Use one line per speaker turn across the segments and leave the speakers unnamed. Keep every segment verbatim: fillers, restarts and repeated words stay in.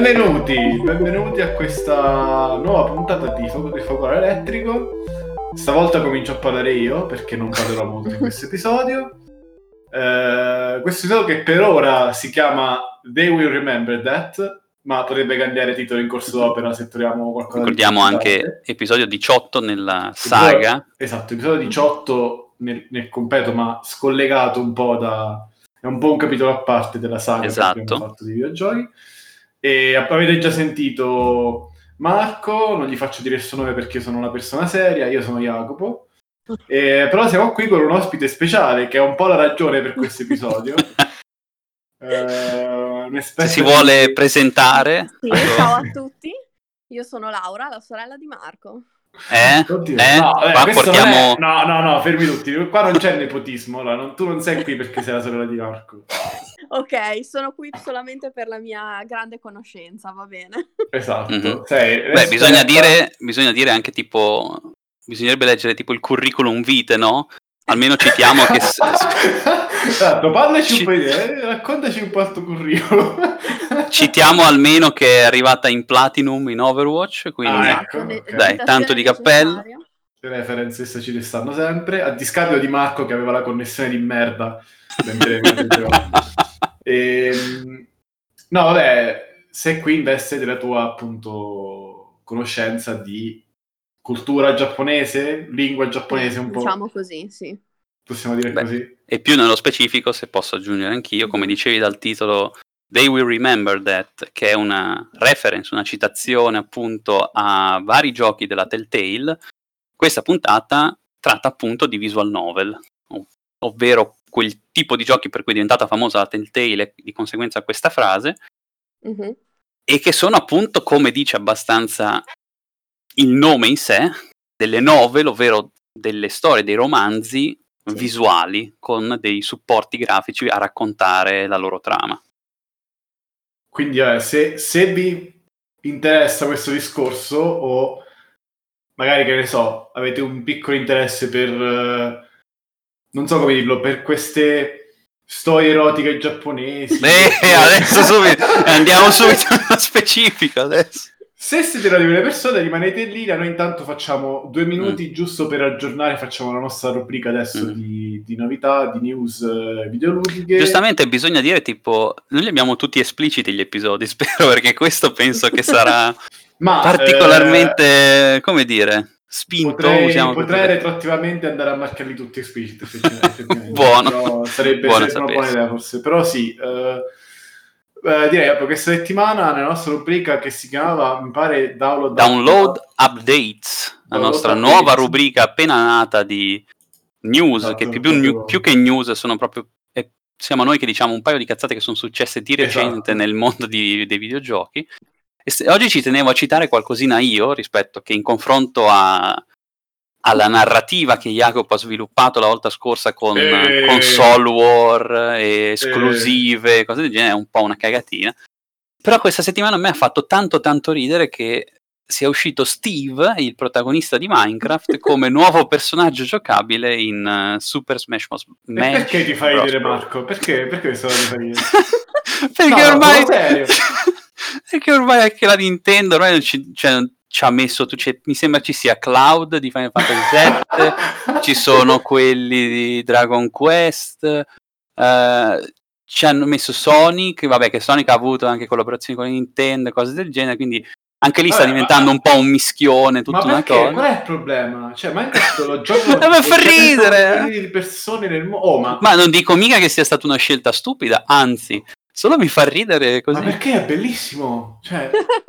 Benvenuti, benvenuti a questa nuova puntata di Fuoco del Focolare Elettrico. Stavolta comincio a parlare io, perché non parlerò molto in questo episodio. Uh, questo episodio che per ora si chiama They Will Remember That, ma potrebbe cambiare titolo in corso d'opera se troviamo qualcosa.
Ricordiamo
di
anche episodio diciotto nella saga.
Episodio, esatto, episodio diciotto nel, nel completo, ma scollegato un po' da... è un po' un capitolo a parte della saga,
esatto,
che abbiamo fatto di videogiochi. E avete già sentito Marco, non gli faccio dire il suo nome perché sono una persona seria, io sono Jacopo. Eh, però siamo qui con un ospite speciale che è un po' la ragione per questo episodio. eh,
Se si vuole di... presentare.
Sì, ciao a tutti, io sono Laura, la sorella di Marco.
Eh?
Oddio,
eh?
No, eh,
Qua portiamo...
è... no, no, no, fermi tutti. Qua non c'è nepotismo, allora, non, tu non sei qui perché sei la sorella di Marco.
Ok, sono qui solamente per la mia grande conoscenza, va bene.
Esatto.
Mm-hmm.
Sei,
Beh, bisogna dire, bisogna dire anche tipo... bisognerebbe leggere tipo il curriculum vitae, no? Almeno citiamo che...
Esatto, parlaci un po' di te, raccontaci un po' il tuo curriculum.
Citiamo almeno che è arrivata in Platinum in Overwatch, quindi
ah, ecco, okay.
Dai, tanto di cappello.
Le reference ci stanno sempre, a discapito di Marco che aveva la connessione di merda. e, no, vabbè, sei qui investe della tua appunto conoscenza di cultura giapponese, lingua giapponese un po'.
Diciamo così, sì.
Possiamo dire
Beh,
così.
E più nello specifico, se posso aggiungere anch'io, come dicevi dal titolo They Will Remember That, che è una reference, una citazione appunto a vari giochi della Telltale, questa puntata tratta appunto di visual novel, ov- ovvero quel tipo di giochi per cui è diventata famosa la Telltale e di conseguenza questa frase,
mm-hmm.
e che sono appunto, come dice abbastanza il nome in sé, delle novel, ovvero delle storie, dei romanzi sì. visuali con dei supporti grafici a raccontare la loro trama.
Quindi eh, se, se vi interessa questo discorso o magari, che ne so, avete un piccolo interesse per eh, non so come dirlo, per queste storie erotiche giapponesi.
Eh, adesso subito andiamo subito nello specifico adesso.
Se siete la delle persone rimanete lì, noi intanto facciamo due minuti mm. giusto per aggiornare, facciamo la nostra rubrica adesso mm. di, di novità, di news uh, videoludiche.
Giustamente bisogna dire tipo, noi li abbiamo tutti espliciti gli episodi, spero, perché questo penso che sarà Ma, particolarmente, eh, come dire, spinto.
Potrei, potrei retroattivamente andare a marcarli tutti espliciti. Effettivamente.
Buono.
Però sarebbe,
Buono
sarebbe una buona idea forse, però sì. Uh, Uh, direi proprio questa settimana nella nostra rubrica che si chiamava, mi pare, Download,
Download Updates, la
Download
nostra
updates.
nuova rubrica appena nata di news, esatto, che più, più, più che news sono proprio, eh, siamo noi che diciamo un paio di cazzate che sono successe di recente esatto. nel mondo di, dei videogiochi. E se, oggi ci tenevo a citare qualcosina io, rispetto che in confronto a... alla narrativa che Jacopo ha sviluppato la volta scorsa con
e...
console war, e esclusive, e... cose del genere, è un po' una cagatina. Però questa settimana a me ha fatto tanto tanto ridere che sia uscito Steve, il protagonista di Minecraft, come nuovo personaggio giocabile in uh, Super Smash Bros.
Perché ti fai ridere, Marco? Perché? Perché questo ti fai ridere?
Perché
no,
ormai...
serio.
Perché ormai anche la Nintendo ormai non ci... Cioè, ci ha messo, tu mi sembra ci sia Cloud di Final Fantasy sette, ci sono quelli di Dragon Quest, uh, ci hanno messo Sonic, vabbè che Sonic ha avuto anche collaborazioni con Nintendo e cose del genere, quindi anche lì vabbè, sta diventando ma... un po' un mischione, tutta
ma perché?
una cosa.
Qual è il problema? Cioè, Minecraft lo gioco
ma fa ridere!
Di persone nel mo- oh, ma...
ma non dico mica che sia stata una scelta stupida, anzi, solo mi fa ridere così.
Ma perché è bellissimo? Cioè...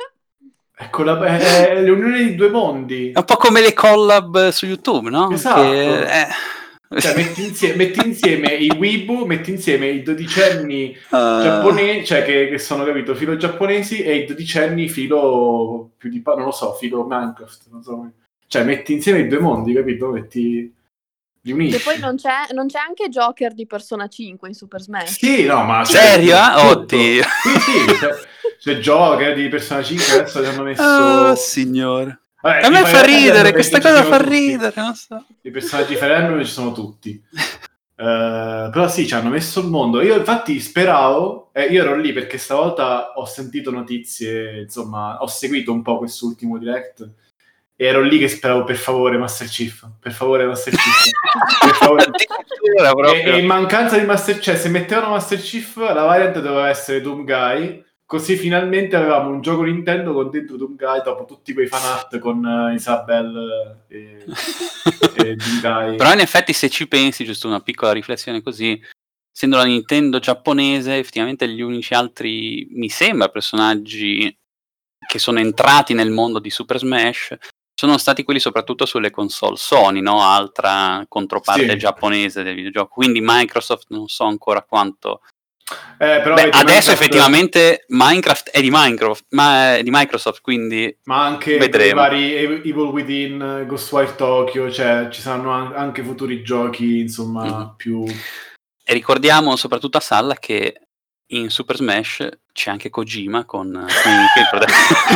Ecco, la, è l'unione di due mondi.
È un po' come le collab su YouTube, no?
Esatto.
Che, eh...
Cioè, metti insieme, metti insieme i Weibo, metti insieme i dodicenni uh... giapponesi, cioè che, che sono, capito, filo giapponesi, e i dodicenni filo più di, non lo so, filo Minecraft, non so. Cioè, metti insieme i due mondi, capito? Metti... li unisci.
E poi non c'è, non c'è anche Joker di Persona cinque in Super Smash?
Sì, no, ma...
Serio? Oddio!
Sì, sì, cioè, c'è Joker di Persona cinque, adesso gli hanno messo...
Oh, signore!
Vabbè,
a me fa ridere, questa cosa fa tutti. ridere, non so.
I personaggi Fire Emblem ci sono tutti. Uh, però sì, ci hanno messo il mondo. Io infatti speravo, eh, io ero lì perché stavolta ho sentito notizie, insomma, ho seguito un po' quest'ultimo direct e ero lì che speravo, per favore Master Chief, per favore Master Chief, per favore. e, e in mancanza di Master Chief, se mettevano Master Chief, la variant doveva essere Doom Guy, così finalmente avevamo un gioco Nintendo con dentro Doom Guy dopo tutti quei fan art con uh, Isabel e, e Doom Guy.
Però in effetti, se ci pensi, giusto una piccola riflessione così, essendo la Nintendo giapponese, effettivamente gli unici altri, mi sembra, personaggi che sono entrati nel mondo di Super Smash sono stati quelli soprattutto sulle console Sony, no? Altra controparte
Sì.
giapponese del videogioco. Quindi Microsoft non so ancora quanto.
Eh, però
Beh,
vedi,
adesso
Minecraft...
effettivamente Minecraft è di Minecraft, ma è di Microsoft, quindi
ma anche
vedremo.
i vari Evil Within, Ghostwire Tokyo, cioè ci saranno anche futuri giochi, insomma, mm-hmm. più...
E ricordiamo soprattutto a Salla che in Super Smash c'è anche Kojima con Snake.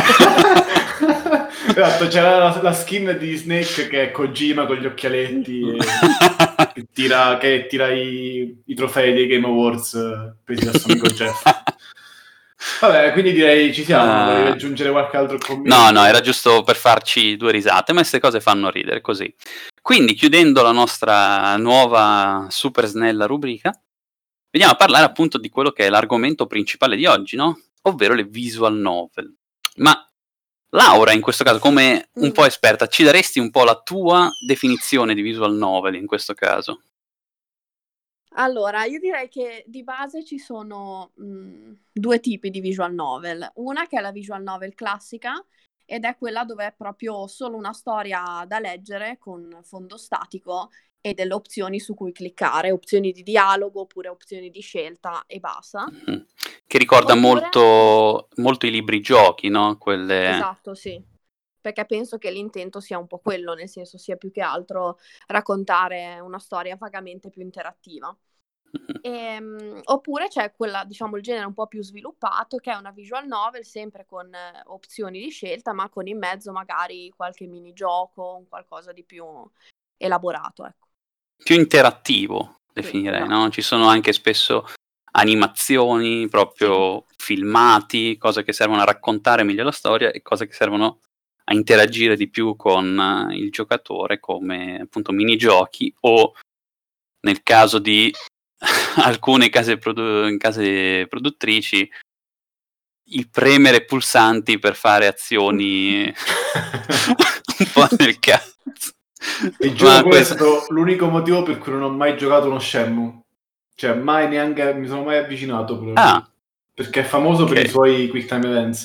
Esatto, c'era la, la skin di Snake che è Kojima con gli occhialetti e che tira, che tira i, i trofei dei Game Awards presi da suo amico Jeff. Vabbè, quindi direi ci siamo, uh, volevi aggiungere qualche altro commento?
No, no, era giusto per farci due risate, ma queste cose fanno ridere così. Quindi, chiudendo la nostra nuova super snella rubrica, veniamo a parlare appunto di quello che è l'argomento principale di oggi, no? Ovvero le visual novel. Ma Laura, in questo caso, come un po' esperta, ci daresti un po' la tua definizione di visual novel in questo caso?
Allora, io direi che di base ci sono mh, due tipi di visual novel. Una che è la visual novel classica ed è quella dove è proprio solo una storia da leggere con fondo statico e delle opzioni su cui cliccare, opzioni di dialogo oppure opzioni di scelta e basta.
Mm-hmm. Che ricorda oppure... molto, molto i libri giochi, no? Quelle...
Esatto, sì. Perché penso che l'intento sia un po' quello, nel senso sia più che altro raccontare una storia vagamente più interattiva. E, um, oppure c'è quella, diciamo, il genere un po' più sviluppato, che è una visual novel sempre con eh, opzioni di scelta, ma con in mezzo magari qualche minigioco, un qualcosa di più elaborato, ecco.
Più interattivo, definirei, sì, esatto. No? Ci sono anche spesso animazioni, proprio sì. filmati, cose che servono a raccontare meglio la storia e cose che servono a interagire di più con il giocatore, come appunto minigiochi o nel caso di alcune case, produ- case produttrici il premere pulsanti per fare azioni un po' nel cazzo.
E giuro, quello questo... è stato l'unico motivo per cui non ho mai giocato uno Shenmue, cioè mai neanche mi sono mai avvicinato proprio.
Ah,
perché è famoso okay. per i suoi quick time events.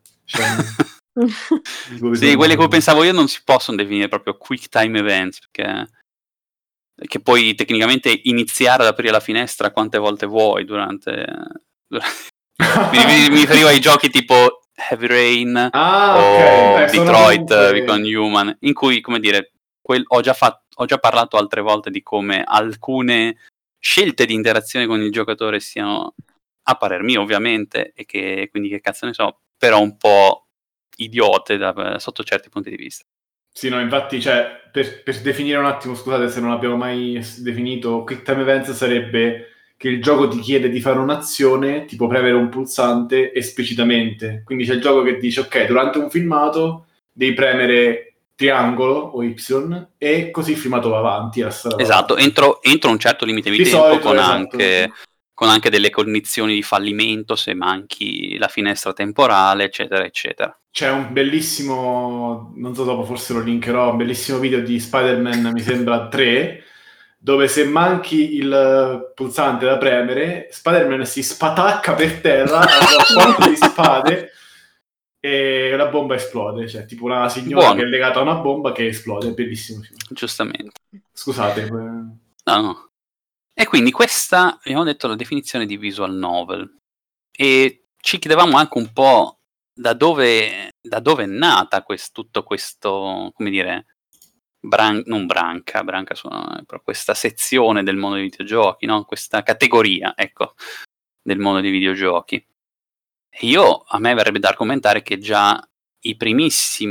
Sì, quelli che pensavo io non si possono definire proprio quick time events, perché che puoi tecnicamente iniziare ad aprire la finestra quante volte vuoi durante, durante... mi, mi, mi riferivo ai giochi tipo Heavy Rain
ah,
o
okay. eh,
Detroit
comunque...
Become Human, in cui, come dire, quel, ho, già fatto, ho già parlato altre volte di come alcune scelte di interazione con il giocatore siano, a parer mio ovviamente, e che quindi che cazzo ne so, però un po' idiote da, sotto certi punti di vista.
Sì, no, infatti, cioè, per, per definire un attimo, scusate se non abbiamo mai definito, quick time events sarebbe che il gioco ti chiede di fare un'azione, tipo premere un pulsante esplicitamente. Quindi c'è il gioco che dice, ok, durante un filmato devi premere triangolo o Y e così il filmato va avanti.
Esatto, avanti. Entro, entro un certo limite di, di tempo solito, con, esatto. anche, con anche delle condizioni di fallimento se manchi la finestra temporale, eccetera, eccetera.
C'è un bellissimo, non so, dopo forse lo linkerò, un bellissimo video di Spider-Man, mi sembra tre, dove se manchi il pulsante da premere, Spider-Man si spatacca per terra a quattro di spade e la bomba esplode. Cioè, tipo una signora Buono. che è legata a una bomba che esplode. È bellissimo.
Giustamente.
Scusate.
No, no. E quindi questa, abbiamo detto, la definizione di visual novel. E ci chiedevamo anche un po' da dove, da dove è nata quest, tutto questo, come dire, bran- non branca, branca suona, però questa sezione del mondo dei videogiochi, no? Questa categoria, ecco, del mondo dei videogiochi. E io, a me verrebbe da argomentare che già i primissimi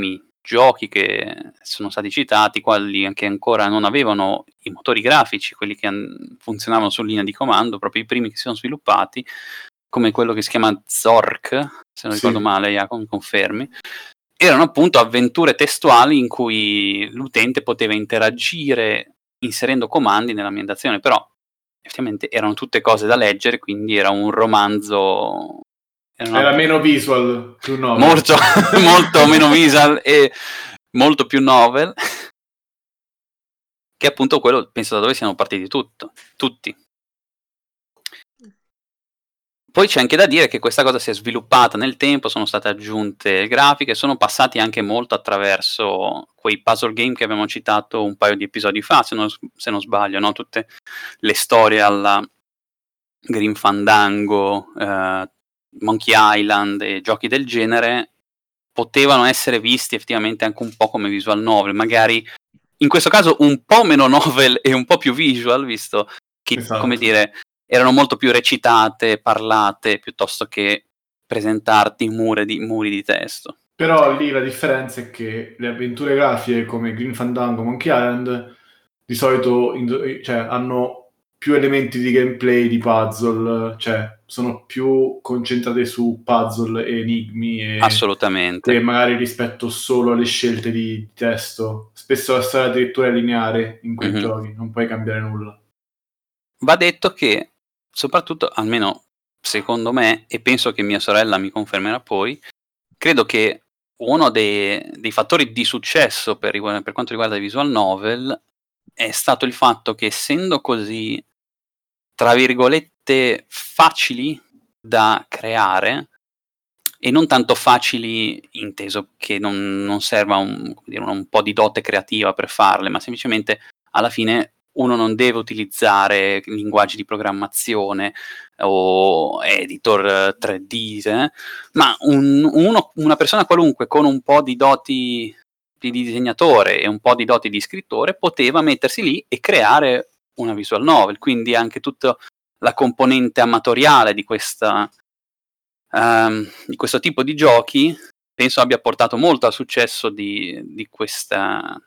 giochi che sono stati citati, quelli che ancora non avevano i motori grafici, quelli che an- funzionavano su linea di comando, proprio i primi che si sono sviluppati, come quello che si chiama Zork, se non
Sì.
ricordo male, Jacopo, mi confermi, erano appunto avventure testuali in cui l'utente poteva interagire inserendo comandi nell'ambientazione, però effettivamente erano tutte cose da leggere, quindi era un romanzo... Era, una...
era meno visual, più novel.
Molto, molto meno visual e molto più novel, che appunto quello penso da dove siano partiti tutto, tutti. Poi c'è anche da dire che questa cosa si è sviluppata nel tempo, sono state aggiunte grafiche, sono passati anche molto attraverso quei puzzle game che abbiamo citato un paio di episodi fa, se non, se non sbaglio, no? Tutte le storie alla Grim Fandango, eh, Monkey Island e giochi del genere potevano essere visti effettivamente anche un po' come visual novel, magari in questo caso un po' meno novel e un po' più visual, visto che,
Esatto.
come dire, erano molto più recitate, parlate, piuttosto che presentarti muri di, muri di testo.
Però lì la differenza è che le avventure grafiche come Grim Fandango, Monkey Island, di solito in- cioè, hanno più elementi di gameplay, di puzzle, cioè sono più concentrate su puzzle e enigmi e,
Assolutamente.
e magari rispetto solo alle scelte di, di testo. Spesso la storia addirittura è lineare in quei
Mhm.
giochi, non puoi cambiare nulla.
Va detto che, soprattutto, almeno secondo me, e penso che mia sorella mi confermerà poi, credo che uno dei, dei fattori di successo per, rigu- per quanto riguarda i visual novel è stato il fatto che, essendo così, tra virgolette, facili da creare, e non tanto facili inteso che non, non serva un, come dire, un po' di dote creativa per farle, ma semplicemente alla fine uno non deve utilizzare linguaggi di programmazione o editor tre D, eh, ma un, uno, una persona qualunque con un po' di doti di disegnatore e un po' di doti di scrittore poteva mettersi lì e creare una visual novel, quindi anche tutta la componente amatoriale di questa Um, di questo tipo di giochi penso abbia portato molto al successo di, di questa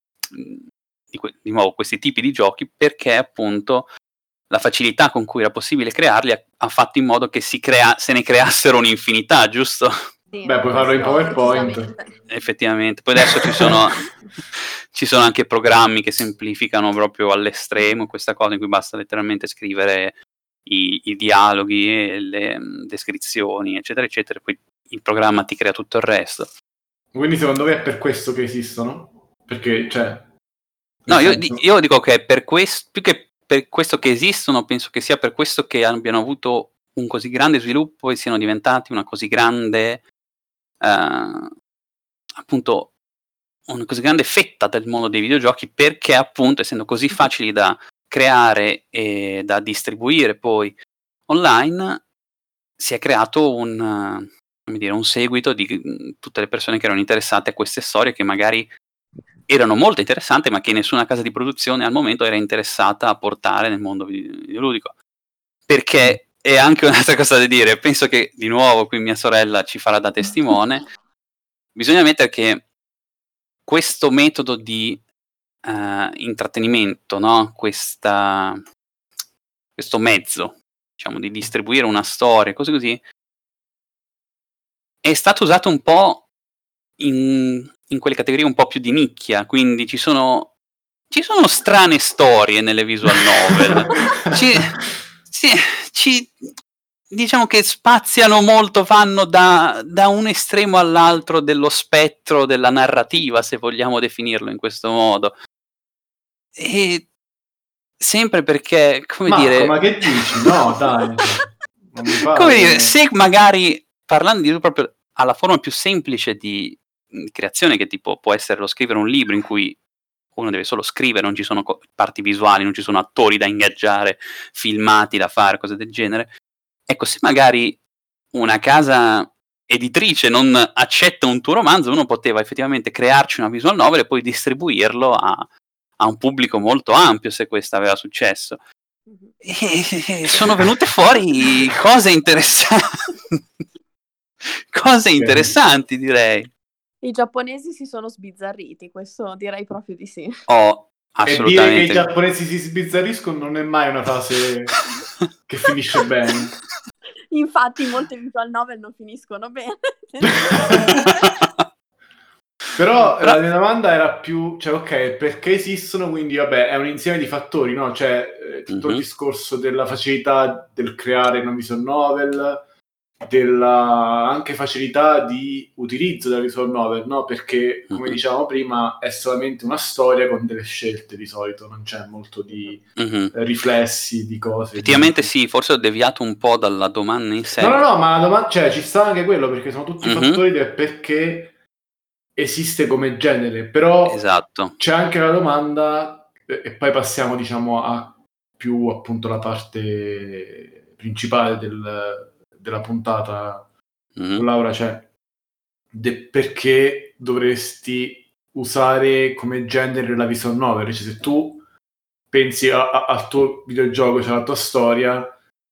di, que- di nuovo questi tipi di giochi, perché appunto la facilità con cui era possibile crearli ha, ha fatto in modo che si crea- se ne creassero un'infinità, giusto?
Sì,
Beh, puoi farlo in
questo
PowerPoint.
decisamente.
Effettivamente. Poi adesso ci sono ci sono anche programmi che semplificano proprio all'estremo questa cosa, in cui basta letteralmente scrivere I, i dialoghi e le um, descrizioni, eccetera, eccetera, poi il programma ti crea tutto il resto.
Quindi secondo me è per questo che esistono? Perché, cioè...
No, io,
senso...
io dico che è per questo, più che per questo che esistono, penso che sia per questo che abbiano avuto un così grande sviluppo e siano diventati una così grande, eh, appunto, una così grande fetta del mondo dei videogiochi, perché appunto, essendo così facili da creare e da distribuire poi online, si è creato un, come dire, un seguito di mh, tutte le persone che erano interessate a queste storie, che magari erano molto interessanti, ma che nessuna casa di produzione al momento era interessata a portare nel mondo videoludico. Perché è anche un'altra cosa da dire, penso che di nuovo qui mia sorella ci farà da testimone, bisogna mettere che questo metodo di uh, intrattenimento, no? Questa, questo mezzo, diciamo, di distribuire una storia, così così, è stato usato un po' in, in quelle categorie un po' più di nicchia, quindi ci sono, ci sono strane storie nelle visual novel, ci, ci, ci, diciamo che spaziano molto, vanno da, da un estremo all'altro dello spettro della narrativa, se vogliamo definirlo in questo modo. E sempre perché, come
Marco,
dire...
ma che dici? No, dai. Non mi pare.
Come dire, se magari, parlando di proprio alla forma più semplice di mh, creazione, che tipo può essere lo scrivere un libro in cui uno deve solo scrivere, non ci sono co- parti visuali, non ci sono attori da ingaggiare, filmati da fare, cose del genere. Ecco, se magari una casa editrice non accetta un tuo romanzo, uno poteva effettivamente crearci una visual novel e poi distribuirlo a, a un pubblico molto ampio, se questo aveva successo. E sono venute fuori cose interessanti, cose interessanti, direi.
I giapponesi si sono sbizzarriti, questo direi proprio di sì.
Oh,
E dire che i
assolutamente.
giapponesi si sbizzarriscono non è mai una frase che finisce bene.
Infatti molte visual novel non finiscono bene.
Però
Però-
la mia domanda era più, cioè ok, perché esistono, quindi vabbè, è un insieme di fattori, no? Cioè eh, tutto il
Mhm.
discorso della facilità del creare una visual novel, della anche facilità di utilizzo della visual novel, no? Perché, come
Mhm.
dicevamo prima, è solamente una storia con delle scelte di solito, non c'è molto di
Mhm.
eh, riflessi, di cose.
Effettivamente
di...
sì, forse ho deviato un po' dalla domanda in sé.
No, no, no, ma la domanda, cioè, ci sta anche quello, perché sono tutti
Mhm.
fattori del perché esiste come genere, però
Esatto.
c'è anche la domanda, e e poi passiamo, diciamo, a più appunto la parte principale del- della puntata
Mhm.
con Laura, cioè de- perché dovresti usare come genere la visual novel, cioè se tu pensi a- a- al tuo videogioco, cioè alla tua storia,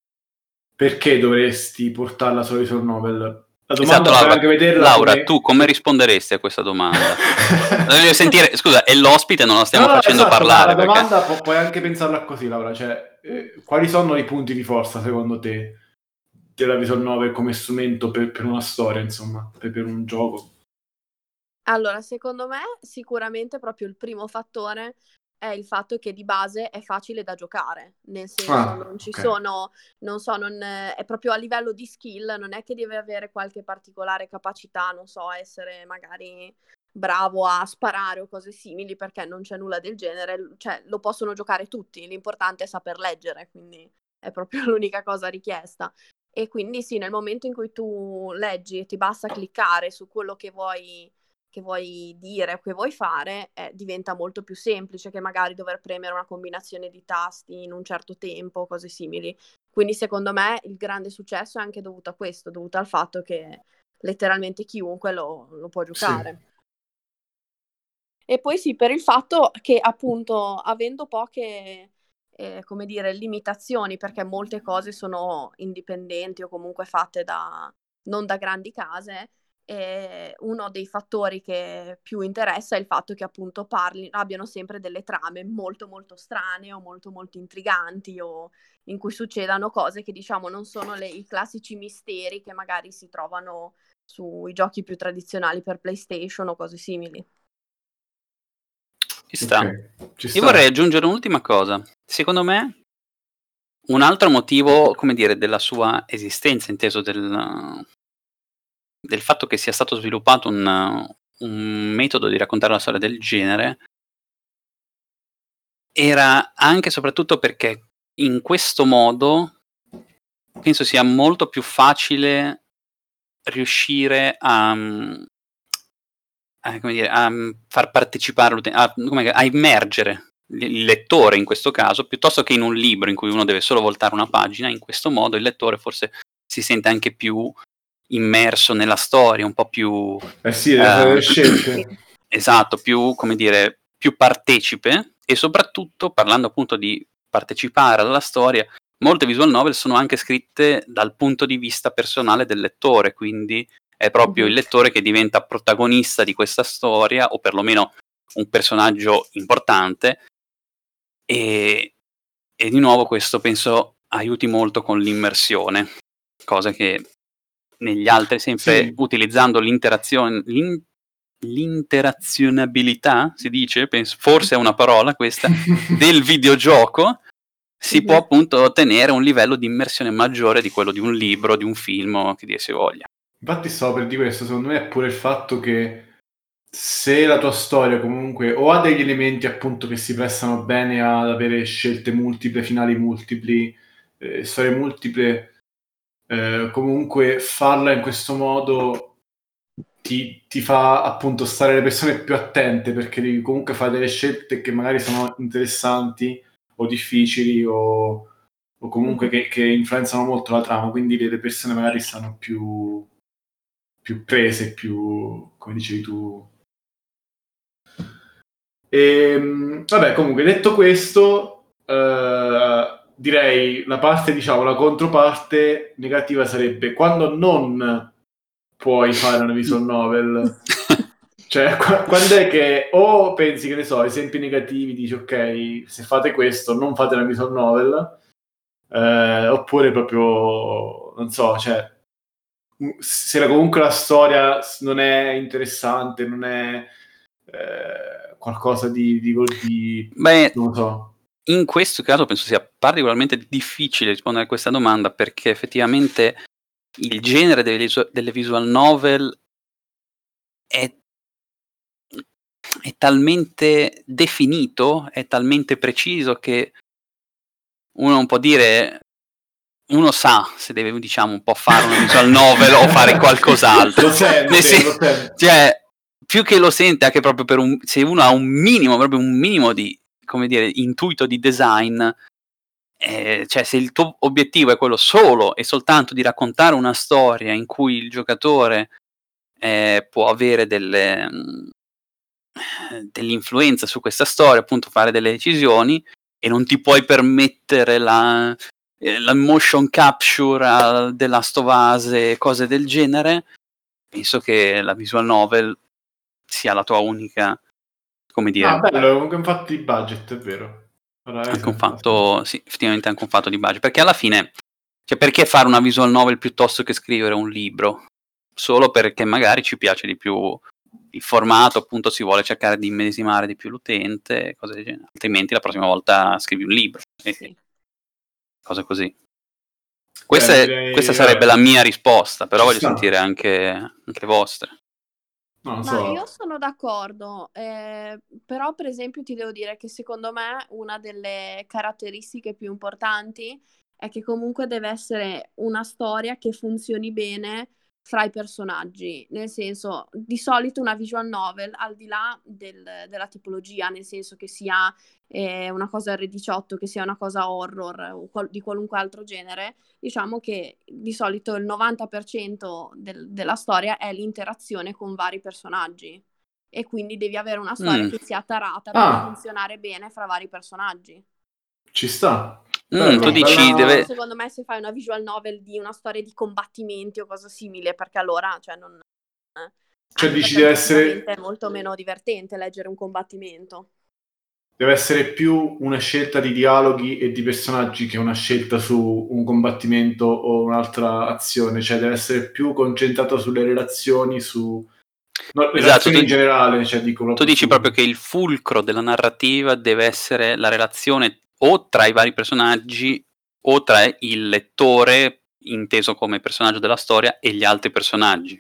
perché dovresti portarla sulla visual novel? La
Esatto,
domanda puoi
Laura.
anche vederla
Laura,
come...
tu come risponderesti a questa domanda? Voglio sentire, scusa, è l'ospite, non la stiamo
No, no,
facendo
esatto, ma
parlare
la
perché...
domanda pu- puoi anche pensarla così, Laura, cioè eh, quali sono i punti di forza secondo te della visual novel come strumento per, per una storia, insomma, per, per un gioco?
Allora, secondo me sicuramente proprio il primo fattore è il fatto che di base è facile da giocare, nel senso
Ah,
non ci
ok.
sono, non so, non, è proprio a livello di skill, non è che deve avere qualche particolare capacità, non so, essere magari bravo a sparare o cose simili, perché non c'è nulla del genere, cioè lo possono giocare tutti, l'importante è saper leggere, quindi è proprio l'unica cosa richiesta. E quindi sì, nel momento in cui tu leggi e ti basta cliccare su quello che vuoi che vuoi dire o che vuoi fare, eh, diventa molto più semplice che magari dover premere una combinazione di tasti in un certo tempo, cose simili. Quindi secondo me il grande successo è anche dovuto a questo, dovuto al fatto che letteralmente chiunque lo, lo può giocare.
Sì.
E poi sì, per il fatto che appunto avendo poche, eh, come dire, limitazioni, perché molte cose sono indipendenti o comunque fatte da non da grandi case, e uno dei fattori che più interessa è il fatto che appunto parli, abbiano sempre delle trame molto molto strane o molto molto intriganti o in cui succedano cose che diciamo non sono le- i classici misteri che magari si trovano sui giochi più tradizionali per PlayStation o cose simili.
Ci sta.
Ok, ci
Io
sta.
vorrei aggiungere un'ultima cosa. Secondo me, un altro motivo, come dire, della sua esistenza, inteso del, del fatto che sia stato sviluppato un, un metodo di raccontare una storia del genere, era anche e soprattutto perché in questo modo penso sia molto più facile riuscire a, mm, eh, come dire, a mm, far partecipare, l'uten- a, come che- a immergere il il lettore in questo caso, piuttosto che in un libro in cui uno deve solo voltare una pagina. In questo modo il lettore forse si sente anche più immerso nella storia, un po' più
Eh sì, deve fare
ehm,
delle scelte.
esatto, più, come dire, più partecipe, e soprattutto, parlando appunto di partecipare alla storia, molte visual novel sono anche scritte dal punto di vista personale del lettore, quindi è proprio il
Mhm.
lettore che diventa protagonista di questa storia, o perlomeno un personaggio importante, e, e di nuovo questo penso aiuti molto con l'immersione, cosa che negli altri, sempre
Sì,
utilizzando l'interazione, l'in- l'interazionabilità, si dice, penso, forse è una parola questa, del videogioco, si può
Mhm.
appunto ottenere un livello di immersione maggiore di quello di un libro, di un film, o che dir si voglia.
infatti stavo per dire questo, secondo me è pure il fatto che se la tua storia comunque o ha degli elementi appunto che si prestano bene ad avere scelte multiple, finali multipli, eh, storie multiple, eh, comunque farla in questo modo ti, ti fa appunto stare le persone più attente perché devi comunque fare delle scelte che magari sono interessanti o difficili o, o comunque
Mhm.
che, che influenzano molto la trama, quindi le, le persone magari stanno più, più prese, più, come dicevi tu. E, vabbè, comunque detto questo, eh, direi la parte, diciamo, la controparte negativa sarebbe quando non puoi fare una visual novel. Cioè, qu- quando è che o pensi che ne so, esempi negativi, dici ok, se fate questo non fate una visual novel, eh, oppure proprio, non so, cioè, se la- comunque la storia non è interessante, non è eh, qualcosa di, di, di-
Beh,
non lo so.
in questo caso penso sia particolarmente difficile rispondere a questa domanda, perché effettivamente il genere delle, visu- delle visual novel è, è talmente definito, è talmente preciso che uno non può dire, uno sa se deve, diciamo, un po' fare una visual novel o fare qualcos'altro.
Lo sente,
Nel sen-
lo sente.
cioè, più che lo sente, anche proprio per un, se uno ha un minimo, proprio un minimo di, come dire, intuito di design, eh, cioè se il tuo obiettivo è quello solo e soltanto di raccontare una storia in cui il giocatore eh, può avere delle, mh, dell'influenza su questa storia, appunto fare delle decisioni, e non ti puoi permettere la, eh, la motion capture uh, The Last of Us e cose del genere, penso che la visual novel sia la tua unica, come dire,
Ah, bello, comunque infatti il budget, è vero. Ora,
anche un
esatto,
fatto, sì, effettivamente anche un fatto di budget, perché alla fine, cioè, perché fare una visual novel piuttosto che scrivere un libro? Solo perché magari ci piace di più il formato, appunto si vuole cercare di immedesimare di più l'utente, cose del genere. Altrimenti la prossima volta scrivi un libro e
Sì.
cose così. Questa,
Beh,
è-
direi,
questa sarebbe
vabbè,
la mia risposta, però
ci
voglio
sta.
sentire anche, anche le vostre.
No, non
Ma
so.
io sono d'accordo, eh, però per esempio ti devo dire che secondo me una delle caratteristiche più importanti è che comunque deve essere una storia che funzioni bene fra i personaggi, nel senso, di solito una visual novel, al di là del- della tipologia, nel senso che sia eh, una cosa erre diciotto, che sia una cosa horror o qual- di qualunque altro genere, diciamo che di solito il novanta per cento del- della storia è l'interazione con vari personaggi e quindi devi avere una storia
Mm.
che sia tarata per
Ah.
funzionare bene fra vari personaggi.
Ci sta.
Mm,
Bello,
tu
Cioè,
dici,
non
bella-
deve...
secondo me se fai una visual novel di una storia di combattimenti o cosa simile, perché allora, cioè, non... eh,
Cioè,
anche
dici
perché
deve
oggettivamente
essere,
è molto meno divertente leggere un combattimento.
deve essere più una scelta di dialoghi e di personaggi che una scelta su un combattimento o un'altra azione. Cioè, deve essere più concentrato sulle relazioni, su no, le
Esatto,
relazioni
tu,
in generale. Cioè, dico
tu
proprio
dici
su...
proprio che il fulcro della narrativa deve essere la relazione o tra i vari personaggi o tra il lettore, inteso come personaggio della storia, e gli altri personaggi.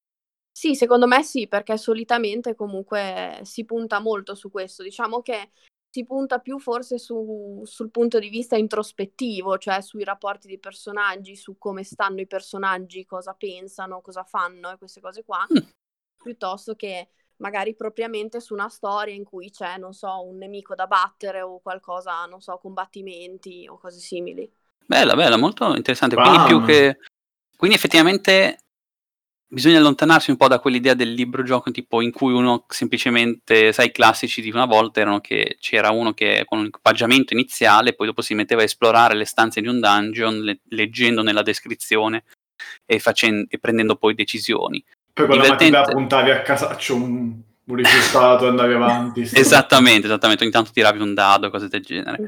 Sì, secondo me sì, perché solitamente comunque si punta molto su questo. Diciamo che si punta più forse su, sul punto di vista introspettivo, cioè sui rapporti dei personaggi, su come stanno i personaggi, cosa pensano, cosa fanno e queste cose qua,
Mm.
piuttosto che magari propriamente su una storia in cui c'è, non so, un nemico da battere o qualcosa, non so, combattimenti o cose simili.
Bella, bella, molto interessante. Quindi più
Bam!
che... Quindi effettivamente bisogna allontanarsi un po' da quell'idea del libro gioco tipo in cui uno semplicemente, sai, i classici di una volta erano che c'era uno che con un equipaggiamento iniziale, poi dopo si metteva a esplorare le stanze di un dungeon, le- leggendo nella descrizione e, facen- e prendendo poi decisioni.
Poi con la matita
Divertente.
puntavi a casaccio un, un risultato e andavi avanti. sto-
Esattamente, esattamente, ogni tanto tiravi un dado, cose del genere.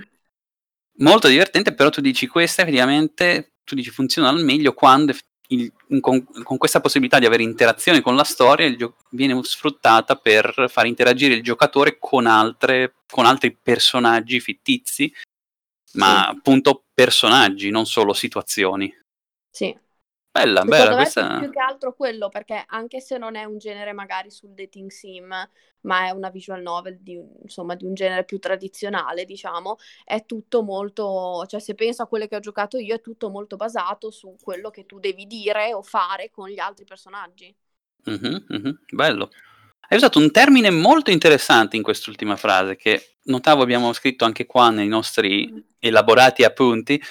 Molto divertente, però tu dici questa effettivamente, tu dici funziona al meglio quando eff- il- in- con, con questa possibilità di avere interazione con la storia il gio- viene sfruttata per far interagire il giocatore con, altre, con altri personaggi fittizi, ma
Sì,
appunto personaggi, non solo situazioni.
sì.
Bella, bella,
Secondo me più,
questa...
più che altro quello, perché anche se non è un genere magari sul dating sim, ma è una visual novel di, un- insomma, di un genere più tradizionale, diciamo, è tutto molto, cioè se penso a quelle che ho giocato io, è tutto molto basato su quello che tu devi dire o fare con gli altri personaggi.
Mhm, mhm, bello. Hai usato un termine molto interessante in quest'ultima frase, che notavo abbiamo scritto anche qua nei nostri elaborati appunti.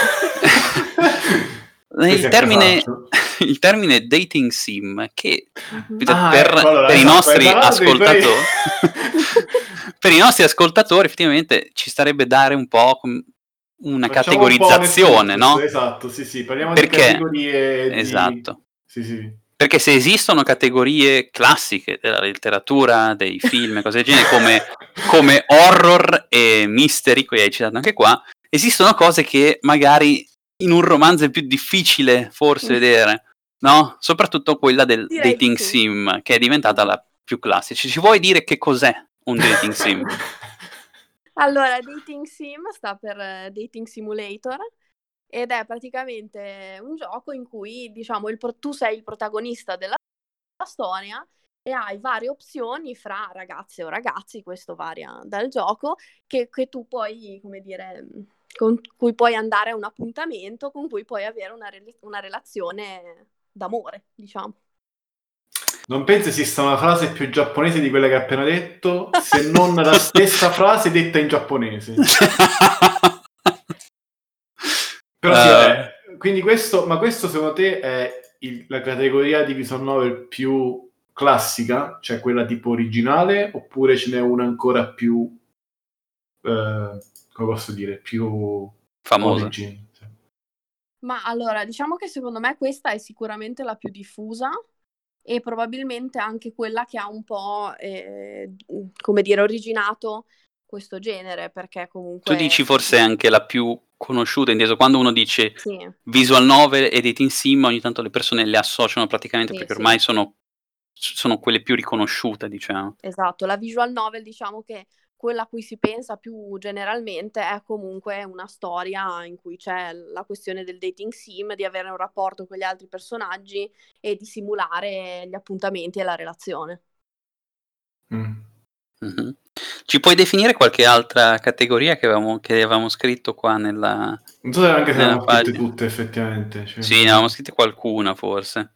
Presi
Il
a
termine,
casaccio.
il termine dating sim, che
Mhm.
per,
Ah, ecco, allora,
per i
esatto, hai
nostri
parlato dei tuoi-
ascoltatori, per i nostri ascoltatori, effettivamente ci starebbe dare un po' com- una
Facciamo un po' un
categorizzazione,
excursus,
no?
esatto, sì, sì, parliamo di
Perché?
categorie di...
Esatto.
Sì, sì.
Perché se esistono categorie classiche della letteratura, dei film, cose del genere, come, come horror e mystery, che hai citato anche qua, esistono cose che magari in un romanzo è più difficile forse vedere, no? Soprattutto quella del
Direi
dating
sì.
sim, che è diventata la più classica. Ci vuoi dire che cos'è un dating sim?
Allora, dating sim sta per uh, dating simulator ed è praticamente un gioco in cui, diciamo, il pro- tu sei il protagonista della storia e hai varie opzioni fra ragazze o ragazzi, questo varia dal gioco, che, che tu puoi, come dire, con cui puoi andare a un appuntamento, con cui puoi avere una, re- una relazione d'amore, diciamo.
Non penso esista una frase più giapponese di quella che hai appena detto, se non la stessa frase detta in giapponese. Però sì, vabbè. Quindi questo, ma questo secondo te è il- la categoria di visual novel più classica, cioè quella tipo originale, oppure ce n'è una ancora più, eh, come posso dire, più
famosa.
origin?
Ma allora, diciamo che secondo me questa è sicuramente la più diffusa e probabilmente anche quella che ha un po', eh, come dire, originato questo genere, perché comunque...
Tu dici forse anche la più conosciuta, inteso quando uno dice
sì,
visual novel e dating sim, ogni tanto le persone le associano praticamente
sì,
perché
sì.
ormai sono, sono quelle più riconosciute, diciamo.
Esatto, la visual novel diciamo che quella a cui si pensa più generalmente è comunque una storia in cui c'è la questione del dating sim, di avere un rapporto con gli altri personaggi e di simulare gli appuntamenti e la relazione.
Mm.
Mm-hmm. Ci puoi definire qualche altra categoria che avevamo, che avevamo scritto qua nella
Non so se anche se
nella
avevamo scritte
pagina?
tutte effettivamente. Cioè,
Sì, ne avevamo scritte qualcuna forse.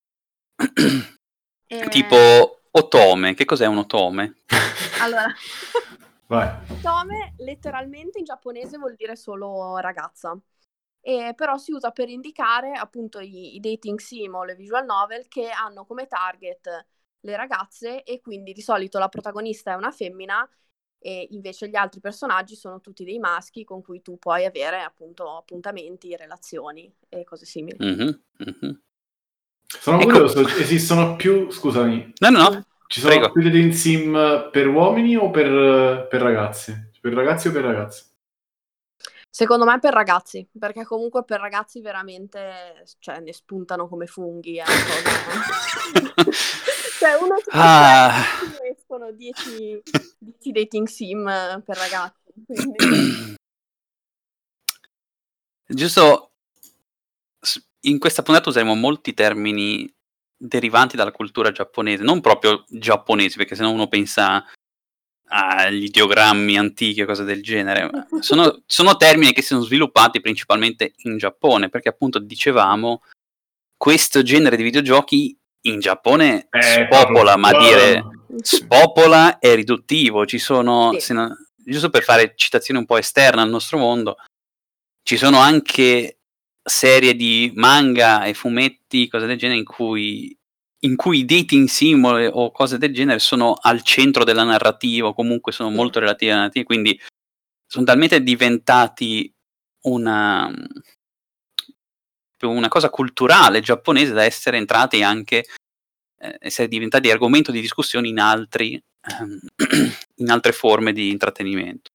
E...
Tipo otome, che cos'è un otome?
Allora,
vai.
otome letteralmente in giapponese vuol dire solo ragazza, e però si usa per indicare appunto i, i dating sim o le visual novel che hanno come target le ragazze e quindi di solito la protagonista è una femmina e invece gli altri personaggi sono tutti dei maschi con cui tu puoi avere appunto appuntamenti, relazioni e cose simili.
Mm-hmm, mm-hmm.
Sono
Ecco.
curioso, esistono più, scusami,
No, no, no.
ci sono
Prego.
più dating sim per uomini o per, per ragazzi? Per ragazzi o per ragazze?
Secondo me per ragazzi, perché comunque per ragazzi veramente, cioè, ne spuntano come funghi, è una cosa... cioè, uno su
Ah.
ne escono dieci dating sim per ragazzi, quindi...
Giusto, in questa puntata useremo molti termini derivanti dalla cultura giapponese, non proprio giapponesi, perché sennò uno pensa agli ideogrammi antichi o cose del genere. Sono, sono termini che si sono sviluppati principalmente in Giappone, perché appunto dicevamo, questo genere di videogiochi in Giappone
Eh,
spopola, ma dire
proprio-
spopola è riduttivo. Ci sono,
Sì.
se no, giusto per fare citazioni un po' esterne al nostro mondo, ci sono anche serie di manga e fumetti, cose del genere, in cui in cui i dating sim o cose del genere sono al centro della narrativa, o comunque sono
Sì.
molto relativi alla narrativa, quindi sono talmente diventati una una cosa culturale giapponese da essere entrati anche eh, essere diventati argomento di discussione in altri ehm, in altre forme di intrattenimento.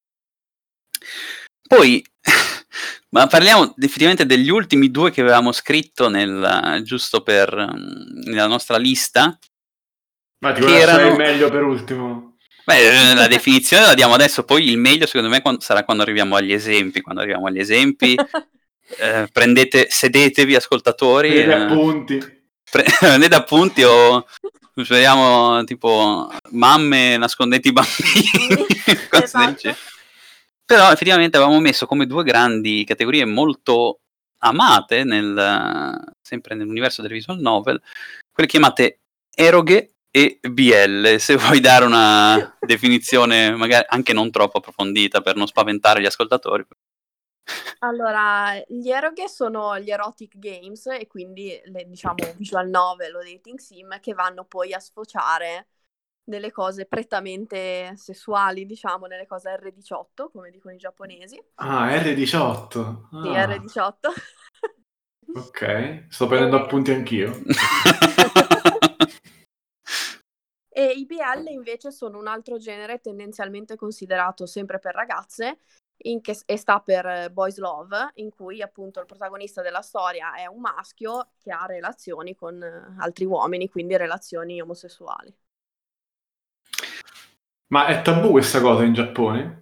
Poi ma parliamo definitivamente degli ultimi due che avevamo scritto nel giusto per nella nostra lista.
Ma ti
che
vuoi lasciare
erano
il meglio per ultimo?
Beh, la definizione la diamo adesso, poi il meglio secondo me quando, sarà quando arriviamo agli esempi. Quando arriviamo agli esempi, eh, prendete, sedetevi ascoltatori,
Prendete
eh,
appunti.
pre- prendete appunti o speriamo tipo mamme nascondete i bambini, cose
Esatto.
del genere. Però effettivamente avevamo messo come due grandi categorie molto amate nel, sempre nell'universo delle visual novel, quelle chiamate eroghe e B L, se vuoi dare una definizione magari anche non troppo approfondita per non spaventare gli ascoltatori.
Allora, gli eroghe sono gli erotic games e quindi le, diciamo, visual novel o dating sim che vanno poi a sfociare nelle cose prettamente sessuali, diciamo, nelle cose erre diciotto, come dicono i giapponesi.
Ah, erre diciotto.
Sì,
Ah,
erre diciotto.
ok, sto prendendo
E-
appunti anch'io.
E i B L invece sono un altro genere tendenzialmente considerato sempre per ragazze, in che, e sta per Boys Love, in cui appunto il protagonista della storia è un maschio che ha relazioni con altri uomini, quindi relazioni omosessuali.
Ma è tabù questa cosa in Giappone?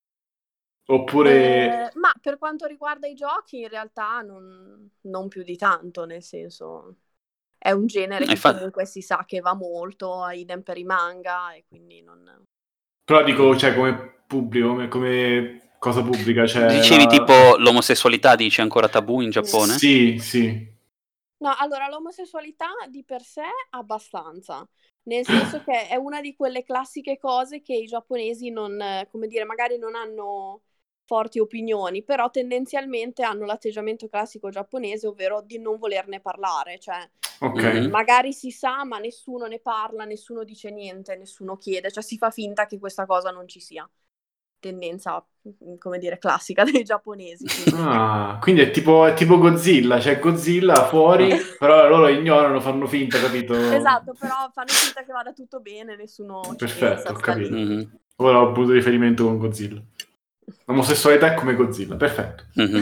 Oppure...
Eh, ma per quanto riguarda i giochi, in realtà non, non più di tanto, nel senso è un genere che
fa...
comunque si sa che va molto, idem per i manga, e quindi non...
Però dico, cioè, come pubblico, come, come cosa pubblica, cioè...
Dicevi
la...
tipo l'omosessualità dice ancora tabù in Giappone?
Sì, sì.
No, allora l'omosessualità di per sé abbastanza, nel senso che è una di quelle classiche cose che i giapponesi non, eh, come dire, magari non hanno forti opinioni, però tendenzialmente hanno l'atteggiamento classico giapponese, ovvero di non volerne parlare, cioè
Ok.
Mhm.
magari si sa, ma nessuno ne parla, nessuno dice niente, nessuno chiede, cioè si fa finta che questa cosa non ci sia. Tendenza, come dire, classica dei giapponesi. Quindi...
Ah, quindi è tipo, è tipo Godzilla, c'è Godzilla fuori, però loro ignorano, fanno finta, capito?
Esatto, però fanno finta che vada tutto bene, nessuno ci
Perfetto,
pensa,
ho
sta
capito.
lì.
Mhm.
Ora ho avuto riferimento con Godzilla. L'omosessualità è come Godzilla, perfetto.
Mhm.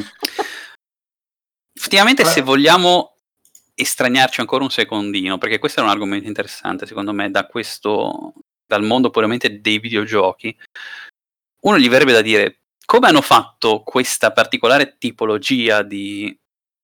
Effettivamente, se vogliamo estraniarci ancora un secondino, perché questo è un argomento interessante secondo me, da questo, dal mondo puramente dei videogiochi, uno gli verrebbe da dire come hanno fatto questa particolare tipologia di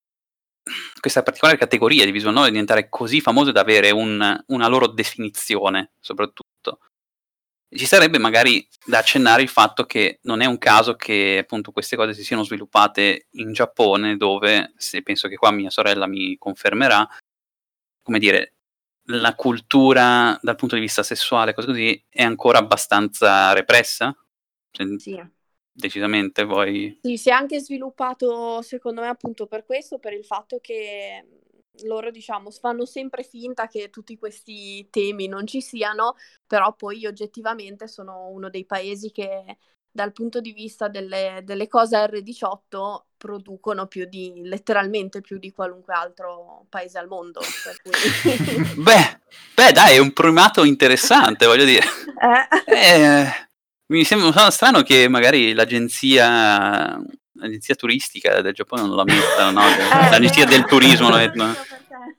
questa particolare categoria di visual novel diventare così famose da avere un, una loro definizione, soprattutto. Ci sarebbe magari da accennare il fatto che non è un caso che appunto queste cose si siano sviluppate in Giappone, dove, se penso che qua mia sorella mi confermerà, come dire, la cultura dal punto di vista sessuale, cose così, è ancora abbastanza repressa? Cioè,
Sì.
decisamente, voi...
Sì, si è anche sviluppato, secondo me, appunto per questo, per il fatto che loro, diciamo, fanno sempre finta che tutti questi temi non ci siano, però poi oggettivamente sono uno dei paesi che dal punto di vista delle, delle cose erre diciotto producono più di, letteralmente più di qualunque altro paese al mondo. Per cui...
beh, beh, dai, è un primato interessante, voglio dire.
Eh.
Eh, mi sembra strano che magari l'agenzia, l'agenzia turistica del Giappone non la mettano, no?
Eh,
L'agenzia
eh,
del turismo lo
non
mettono.
so perché.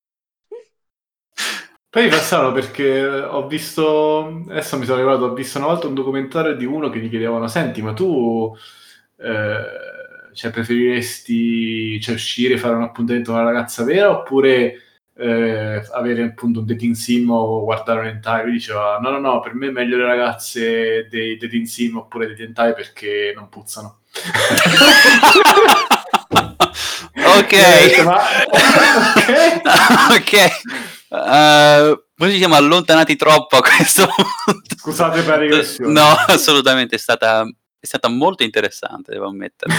Poi mi fa strano perché ho visto, adesso mi sono arrivato, ho visto una volta un documentario di uno che gli chiedevano, senti, ma tu eh, cioè, preferiresti cioè, uscire, fare un appuntamento con una ragazza vera oppure eh, avere appunto un dating sim o guardare un hentai? Lui diceva, no, no, no, per me è meglio le ragazze dei dating sim oppure degli hentai perché non puzzano.
Ok.
Detto, ma... ok.
Ok. Uh, noi ci siamo allontanati troppo a questo punto.
Scusate per la digressione.
No, assolutamente, è stata, è stata molto interessante, devo ammettere.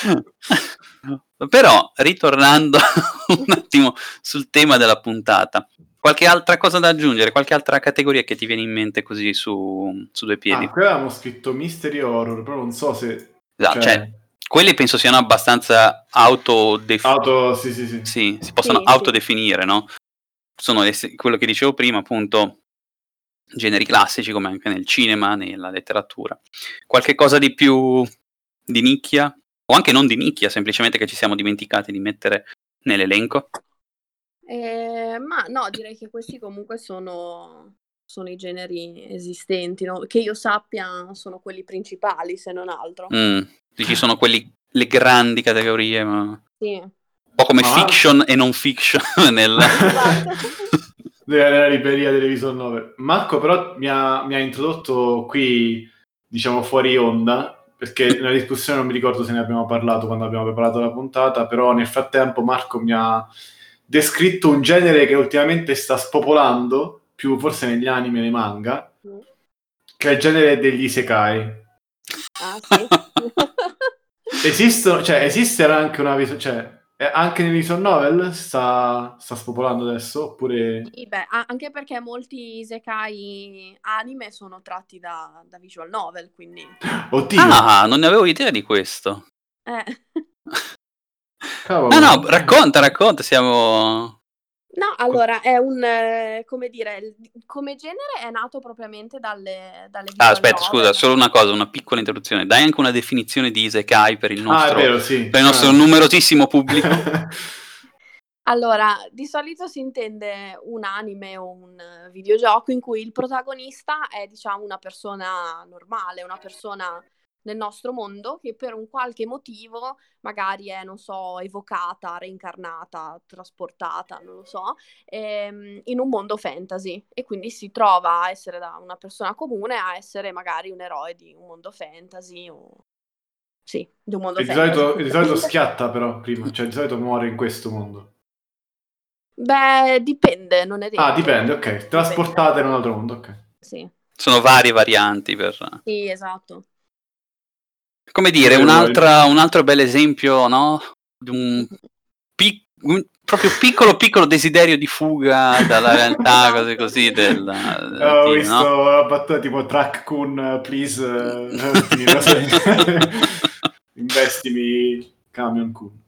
Però, ritornando un attimo sul tema della puntata, qualche altra cosa da aggiungere? Qualche altra categoria che ti viene in mente così su, su due piedi?
Ah, qui avevamo scritto mystery horror, però non so se...
No,
cioè...
cioè, quelli penso siano abbastanza autodefiniti.
Auto, sì, sì, sì.
Sì, si possono
Sì,
autodefinire, no? Sono le, quello che dicevo prima, appunto, generi classici come anche nel cinema, nella letteratura. Qualche cosa di più di nicchia, o anche non di nicchia, semplicemente che ci siamo dimenticati di mettere nell'elenco?
Eh, ma no, direi che questi comunque sono, sono i generi esistenti, no? Che io sappia sono quelli principali, se non altro.
Mm, ci sono quelli, le grandi categorie, ma...
Sì.
un po' come
Ma-
fiction e non fiction nel...
Esatto.
Nella libreria delle visual novel. Marco però mi ha, mi ha introdotto qui, diciamo, fuori onda, perché nella discussione non mi ricordo se ne abbiamo parlato quando abbiamo preparato la puntata, però nel frattempo Marco mi ha descritto un genere che ultimamente sta spopolando, più forse negli anime e nei manga,
Mm.
che è il genere degli isekai.
Ah, sì.
Esistono, cioè, esiste anche una visual, cioè, eh, anche nei visual novel sta, sta spopolando adesso, oppure...
Sì, beh, a- anche perché molti isekai anime sono tratti da, da visual novel, quindi...
Oddio!
Ah, non ne avevo idea di questo.
Eh.
Cavolo.
No, no, racconta, racconta, siamo...
No, allora è un, eh, come dire, il- come genere è nato propriamente dalle, dalle
Ah,
visual
aspetta, scusa,
novel.
solo una cosa, una piccola interruzione. Dai anche una definizione di Isekai per il
Ah, è
nostro,
vero, sì.
per il nostro
Ah.
numerosissimo pubblico.
Allora, di solito si intende un anime o un eh, videogioco in cui il protagonista è, diciamo, una persona normale, una persona nel nostro mondo che per un qualche motivo magari è, non so, evocata, reincarnata, trasportata, non lo so, ehm, in un mondo fantasy e quindi si trova a essere da una persona comune a essere magari un eroe di un mondo fantasy o... Sì, di un mondo
E di
fantasy.
solito, e di solito
effettivamente.
schiatta però prima, cioè di solito muore in questo mondo.
Beh, dipende, non è
Ah,
detto.
dipende, ok. Trasportate in un altro mondo, ok.
Sì,
Sono varie varianti per...
sì, esatto.
Come
È
dire,
vero, il-
un'altra, un altro bel esempio, no? Di un, pic- un proprio piccolo piccolo desiderio di fuga dalla realtà, cose
Esatto.
così del,
Eh,
del
ho
team,
visto
no?
la battuta tipo Track Kun, uh, please, uh, finirà se- investimi Camion Kun.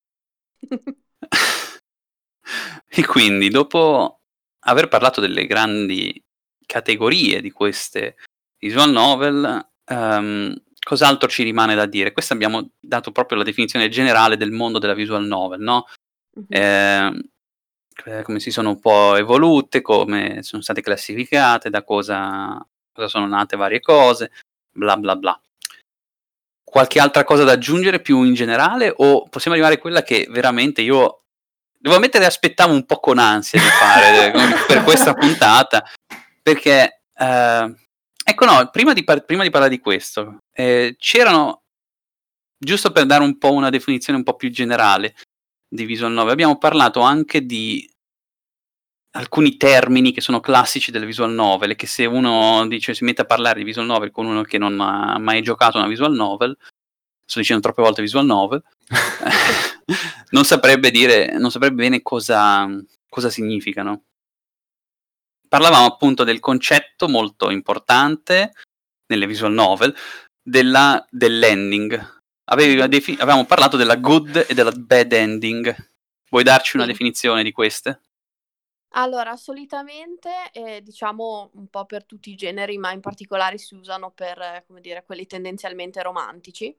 E quindi, dopo aver parlato delle grandi categorie di queste visual novel, ehm, cos'altro ci rimane da dire? Questa abbiamo dato proprio la definizione generale del mondo della visual novel, no?
Mhm.
Ehm, eh, come si sono un po' evolute, come sono state classificate, da cosa, cosa sono nate varie cose, bla bla bla. Qualche altra cosa da aggiungere più in generale o possiamo arrivare a quella che veramente io devo ammettere aspettavo un po' con ansia di fare per questa puntata, perché eh, ecco no, prima di, par- prima di parlare di questo, eh, c'erano, giusto per dare un po' una definizione un po' più generale di visual novel, abbiamo parlato anche di alcuni termini che sono classici delle visual novel e che se uno dice si mette a parlare di visual novel con uno che non ha mai giocato una visual novel, sto dicendo troppe volte visual novel, non saprebbe dire, non saprebbe bene cosa, cosa significano. Parlavamo appunto del concetto molto importante nelle visual novel della, dell'ending. Avevi,
Mhm.
defi- avevamo parlato della good e della bad ending. Vuoi darci una
Sì.
definizione di queste?
Allora, solitamente, eh, diciamo un po' per tutti i generi, ma in particolare si usano per, eh, come dire, quelli tendenzialmente romantici,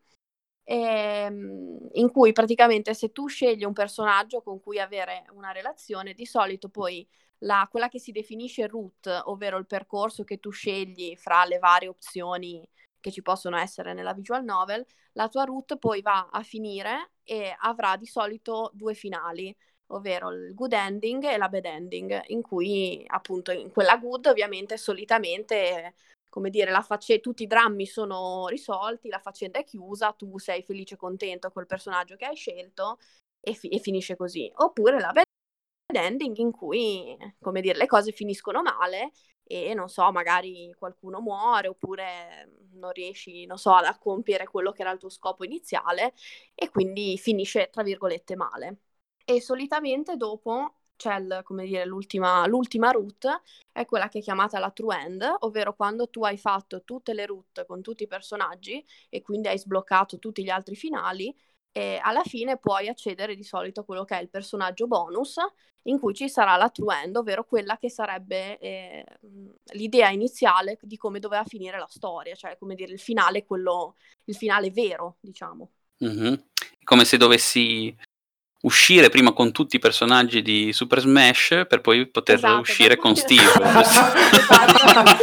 ehm, in cui praticamente se tu scegli un personaggio con cui avere una relazione, di solito poi la, quella che si definisce route, ovvero il percorso che tu scegli fra le varie opzioni che ci possono essere nella visual novel, la tua route poi va a finire e avrà di solito due finali, ovvero il good ending e la bad ending, in cui appunto in quella good ovviamente solitamente, come dire, la face- tutti i drammi sono risolti, la faccenda è chiusa, tu sei felice e contento col personaggio che hai scelto e, fi- e finisce così. Oppure la bad ending in cui, come dire, le cose finiscono male e non so, magari qualcuno muore oppure non riesci, non so, ad compiere quello che era il tuo scopo iniziale e quindi finisce, tra virgolette, male. E solitamente dopo c'è il, come dire, l'ultima, l'ultima route, è quella che è chiamata la true end, ovvero quando tu hai fatto tutte le route con tutti i personaggi e quindi hai sbloccato tutti gli altri finali, e alla fine puoi accedere di solito a quello che è il personaggio bonus, in cui ci sarà la true end, ovvero quella che sarebbe eh, l'idea iniziale di come doveva finire la storia, cioè come dire il finale, quello, il finale vero, diciamo.
Mm-hmm. Come se dovessi uscire prima con tutti i personaggi di Super Smash per poi poter
Esatto,
uscire
per
con
poi-
Steve.
sì, esatto.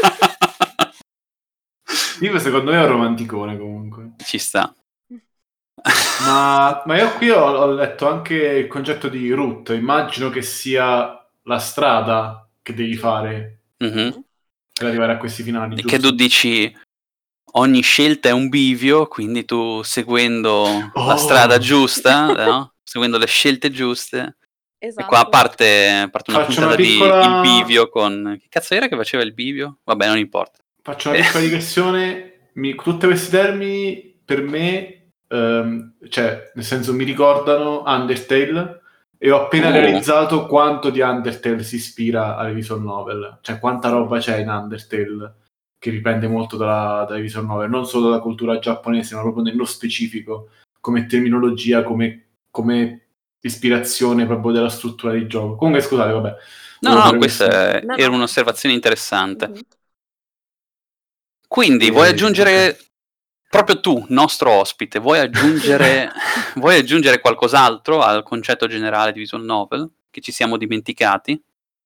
Steve secondo me è un romanticone comunque.
Ci sta.
Ma, ma io qui ho, ho letto anche il concetto di route, immagino che sia la strada che devi
Sì.
fare
Mm-hmm.
per arrivare a questi finali,
Che tu
giusto?
dici ogni scelta è un bivio, quindi tu seguendo
Oh!
la strada giusta, no? Seguendo le scelte giuste. E qua
Esatto.
parte, parte una
Faccio una
puntata di Il
piccola...
Bivio con... Che cazzo era che faceva il bivio? Vabbè, non importa.
Faccio una piccola digressione. Mi, tutti questi termini per me, ehm, cioè, nel senso, mi ricordano Undertale e ho appena
Uh.
realizzato quanto di Undertale si ispira alle visual novel. Cioè, quanta
Sì.
roba c'è in Undertale che riprende molto dalla, dalle visual novel, non solo dalla cultura giapponese, ma proprio nello specifico, come terminologia, come, come ispirazione proprio della struttura di gioco. Comunque scusate, vabbè.
No, no, questa
No,
era
no.
un'osservazione interessante.
Mhm.
Quindi,
Eh,
vuoi aggiungere, proprio tu, nostro ospite, vuoi aggiungere, vuoi aggiungere qualcos'altro al concetto generale di visual novel che ci siamo dimenticati?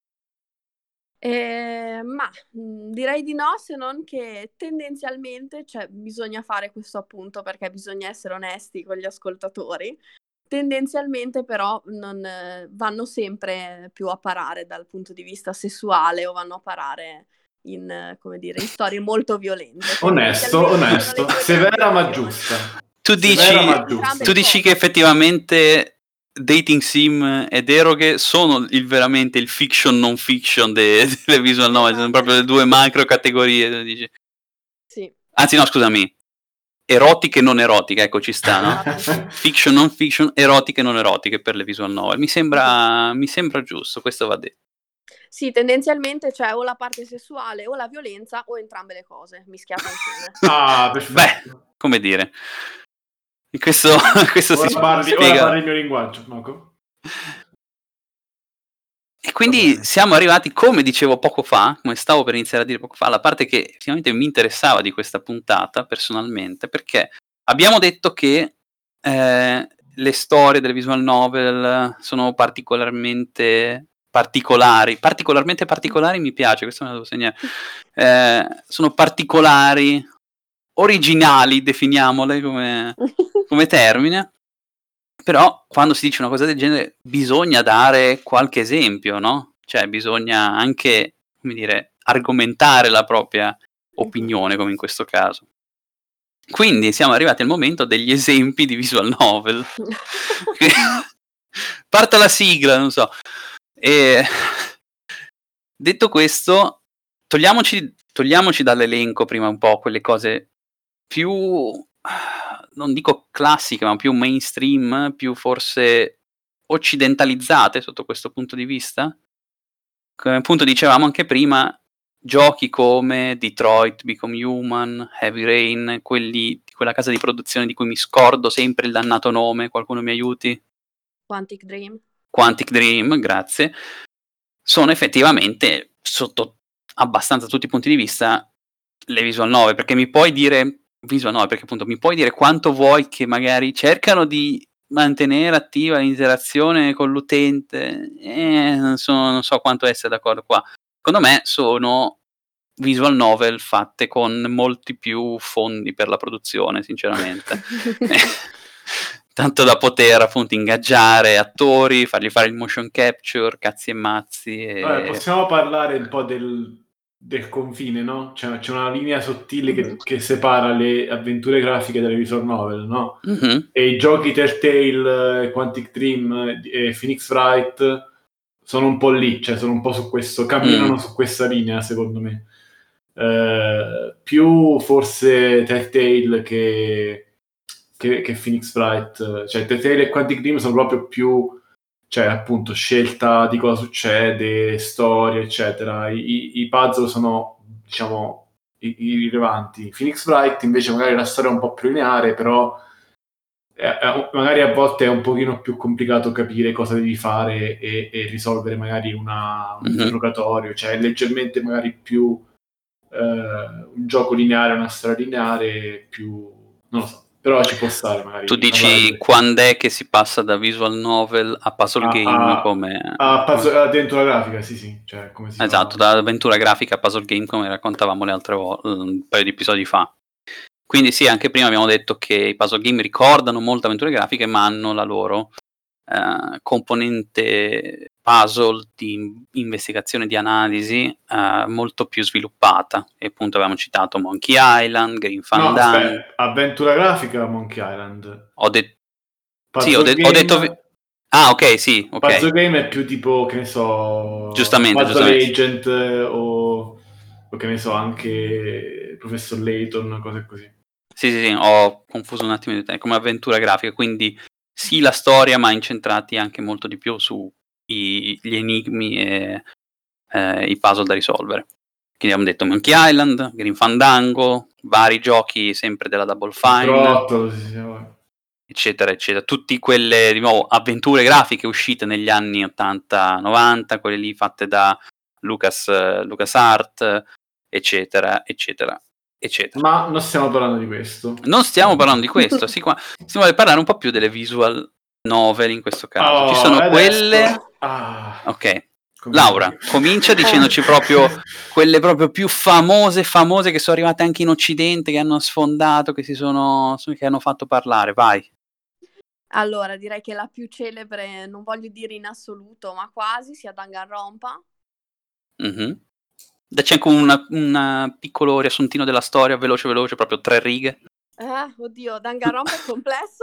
Eh, ma mh, direi di no, se non che tendenzialmente, cioè, bisogna fare questo appunto perché bisogna essere onesti con gli ascoltatori. Tendenzialmente però non eh, vanno sempre più a parare dal punto di vista sessuale o vanno a parare in, eh, come dire, in storie molto violente.
Onesto,
Tendenzialmente sono le
onesto,
due
severa
grandi
ma
opzioni.
giusta.
Tu dici,
Severa ma
Entrambe
giusta.
tu
le
dici
cose.
che effettivamente dating sim e deroghe sono il, veramente il fiction non fiction de- delle visual novel, sono proprio le due macro categorie. Dici.
Sì,
Anzi no, scusami, erotiche e non erotiche, ecco ci sta, no?
esatto, sì.
Fiction non fiction, erotiche e non erotiche per le visual novel. Mi sembra, mi sembra giusto, questo va detto.
Sì, tendenzialmente c'è o la parte sessuale o la violenza o entrambe le cose mischiate insieme.
Ah,
Beh,
perfetto.
come dire. Questo, questo si
Ora parli, ora
spiega.
parli il mio linguaggio, Marco.
E quindi siamo arrivati, come dicevo poco fa, come stavo per iniziare a dire poco fa, alla parte che effettivamente mi interessava di questa puntata personalmente, perché abbiamo detto che eh, le storie delle visual novel sono particolarmente particolari, particolarmente particolari mi piace, questo me lo devo segnare, eh, sono particolari, originali, definiamole come, come termine. Però quando si dice una cosa del genere bisogna dare qualche esempio, no? Cioè bisogna anche, come dire, argomentare la propria opinione, come in questo caso. Quindi siamo arrivati al momento degli esempi di visual novel. Parta la sigla, non so. E detto questo, togliamoci, togliamoci dall'elenco prima un po' quelle cose più, non dico classiche, ma più mainstream, più forse occidentalizzate sotto questo punto di vista. Come appunto dicevamo anche prima, giochi come Detroit Become Human, Heavy Rain, quelli di quella casa di produzione di cui mi scordo sempre il dannato nome, qualcuno mi aiuti?
Quantic Dream.
Quantic Dream, grazie, sono effettivamente sotto abbastanza tutti i punti di vista le visual novel, perché mi puoi dire visual novel, perché appunto mi puoi dire quanto vuoi che magari cercano di mantenere attiva l'interazione con l'utente, eh, non so, non so quanto essere d'accordo qua. Secondo me sono visual novel fatte con molti più fondi per la produzione, sinceramente. Tanto da poter appunto ingaggiare attori, fargli fare il motion capture, cazzi e mazzi. E...
Vabbè, possiamo parlare un po' del, del confine, no? C'è, c'è una linea sottile che,
Mhm.
che separa le avventure grafiche dalle visual novel, no?
Mm-hmm.
E i giochi Telltale, Quantic Dream e Phoenix Wright sono un po' lì, cioè sono un po' su questo, camminano
Mm.
su questa linea, secondo me. Eh, più forse Telltale che, che, che Phoenix Wright, cioè Telltale e Quantic Dream sono proprio più, cioè appunto scelta di cosa succede, storie eccetera. I, i puzzle sono, diciamo, irrilevanti. Phoenix Wright invece magari la storia è un po' più lineare, però è, è, magari a volte è un pochino più complicato capire cosa devi fare e, e risolvere magari una, un
Mm-hmm.
interrogatorio, cioè è leggermente magari più Uh, un gioco lineare, una storia lineare, più non lo so, però ci può stare magari.
Tu dici quando è che si passa da visual novel a puzzle
a,
game?
a,
come
a puzzle,
come...
dentro la grafica, sì, sì, cioè come si
esatto,
fa...
da avventura grafica a puzzle game, come raccontavamo le altre volte, un paio di episodi fa. Quindi sì, anche prima abbiamo detto che i puzzle game ricordano molto avventure grafiche, ma hanno la loro Uh, componente puzzle di investigazione, di analisi uh, molto più sviluppata, e appunto avevamo citato Monkey Island, Green Fandango.
No, aspetta, avventura grafica Monkey Island.
Ho, de-
puzzle
sì, ho, de-
game...
ho detto vi- ah ok, sì, ok.
Puzzle game è più tipo, che ne so,
giustamente,
Puzzle
giustamente.
Agent o, o che ne so, anche Professor Layton, cose così.
Sì, sì, sì, ho confuso un attimo di tempo, come avventura grafica, quindi sì la storia, ma incentrati anche molto di più su i, gli enigmi e eh, i puzzle da risolvere. Quindi abbiamo detto Monkey Island, Green Fandango, vari giochi sempre della Double Fine.
Trotto, sì, sì,
eccetera, eccetera. Tutte quelle, di nuovo, avventure grafiche uscite negli anni ottanta novanta, quelle lì fatte da Lucas, LucasArts, eccetera, eccetera, eccetera.
Ma non stiamo parlando di questo.
Non stiamo parlando di questo, si, qua, si vuole parlare un po' più delle visual novel in questo caso.
Oh,
Ci sono
adesso...
quelle...
Ah,
ok, Laura, comincia dicendoci proprio quelle proprio più famose, famose che sono arrivate anche in Occidente, che hanno sfondato, che si sono, che hanno fatto parlare, vai.
Allora, direi che la più celebre, non voglio dire in assoluto, ma quasi, sia Danganronpa.
Mm-hmm. Dacci anche un piccolo riassuntino della storia, veloce veloce, proprio tre righe.
Eh, oddio, Danganronpa è complesso.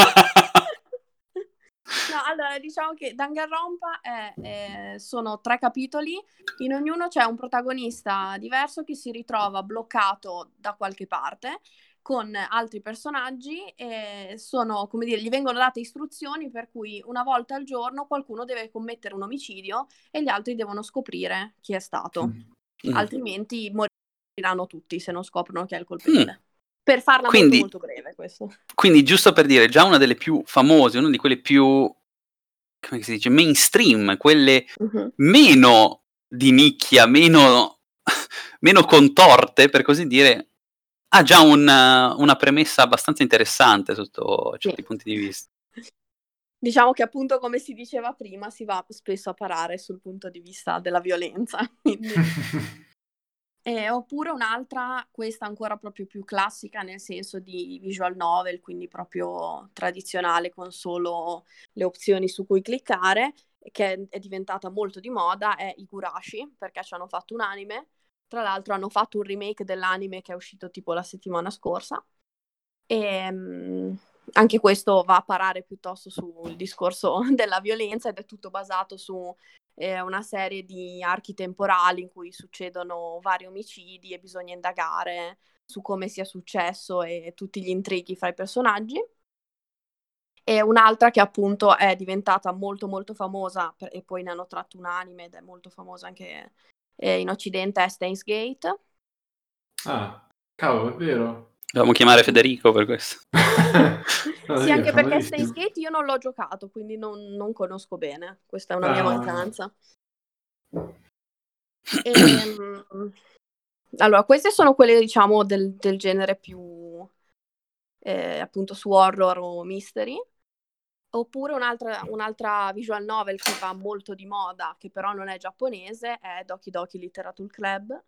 No, allora, diciamo che Danganronpa è, è, sono tre capitoli, in ognuno c'è un protagonista diverso che si ritrova bloccato da qualche parte con altri personaggi e sono, come dire, gli vengono date istruzioni per cui una volta al giorno qualcuno deve commettere un omicidio e gli altri devono scoprire chi è stato. Mm. Altrimenti moriranno tutti se non scoprono chi è il colpevole. Mm. Per farla quindi, molto, molto breve questo.
Quindi, giusto per dire, già una delle più famose, una di quelle più, come si dice, mainstream, quelle uh-huh. meno di nicchia, meno, meno contorte, per così dire, ha già una, una premessa abbastanza interessante sotto certi sì. punti di vista.
Diciamo che appunto, come si diceva prima, si va spesso a parare sul punto di vista della violenza. Quindi... eh, oppure un'altra, questa ancora proprio più classica, nel senso di visual novel, quindi proprio tradizionale, con solo le opzioni su cui cliccare, che è diventata molto di moda, è Higurashi, perché ci hanno fatto un anime. Tra l'altro hanno fatto un remake dell'anime che è uscito tipo la settimana scorsa. E um, anche questo va a parare piuttosto sul discorso della violenza ed è tutto basato su eh, una serie di archi temporali in cui succedono vari omicidi e bisogna indagare su come sia successo e tutti gli intrighi fra i personaggi. E un'altra che appunto è diventata molto molto famosa per, e poi ne hanno tratto un anime ed è molto famosa anche eh, in Occidente, è Steins Gate.
Ah, cavolo, è vero.
Dobbiamo chiamare Federico per questo.
No,
sì, anche perché Steins Gate io non l'ho giocato, quindi non, non conosco bene. Questa è una ah. mia mancanza. E, allora, queste sono quelle, diciamo, del, del genere più eh, appunto su horror o mystery. Oppure un'altra, un'altra visual novel che va molto di moda, che però non è giapponese, è Doki Doki Literature Club.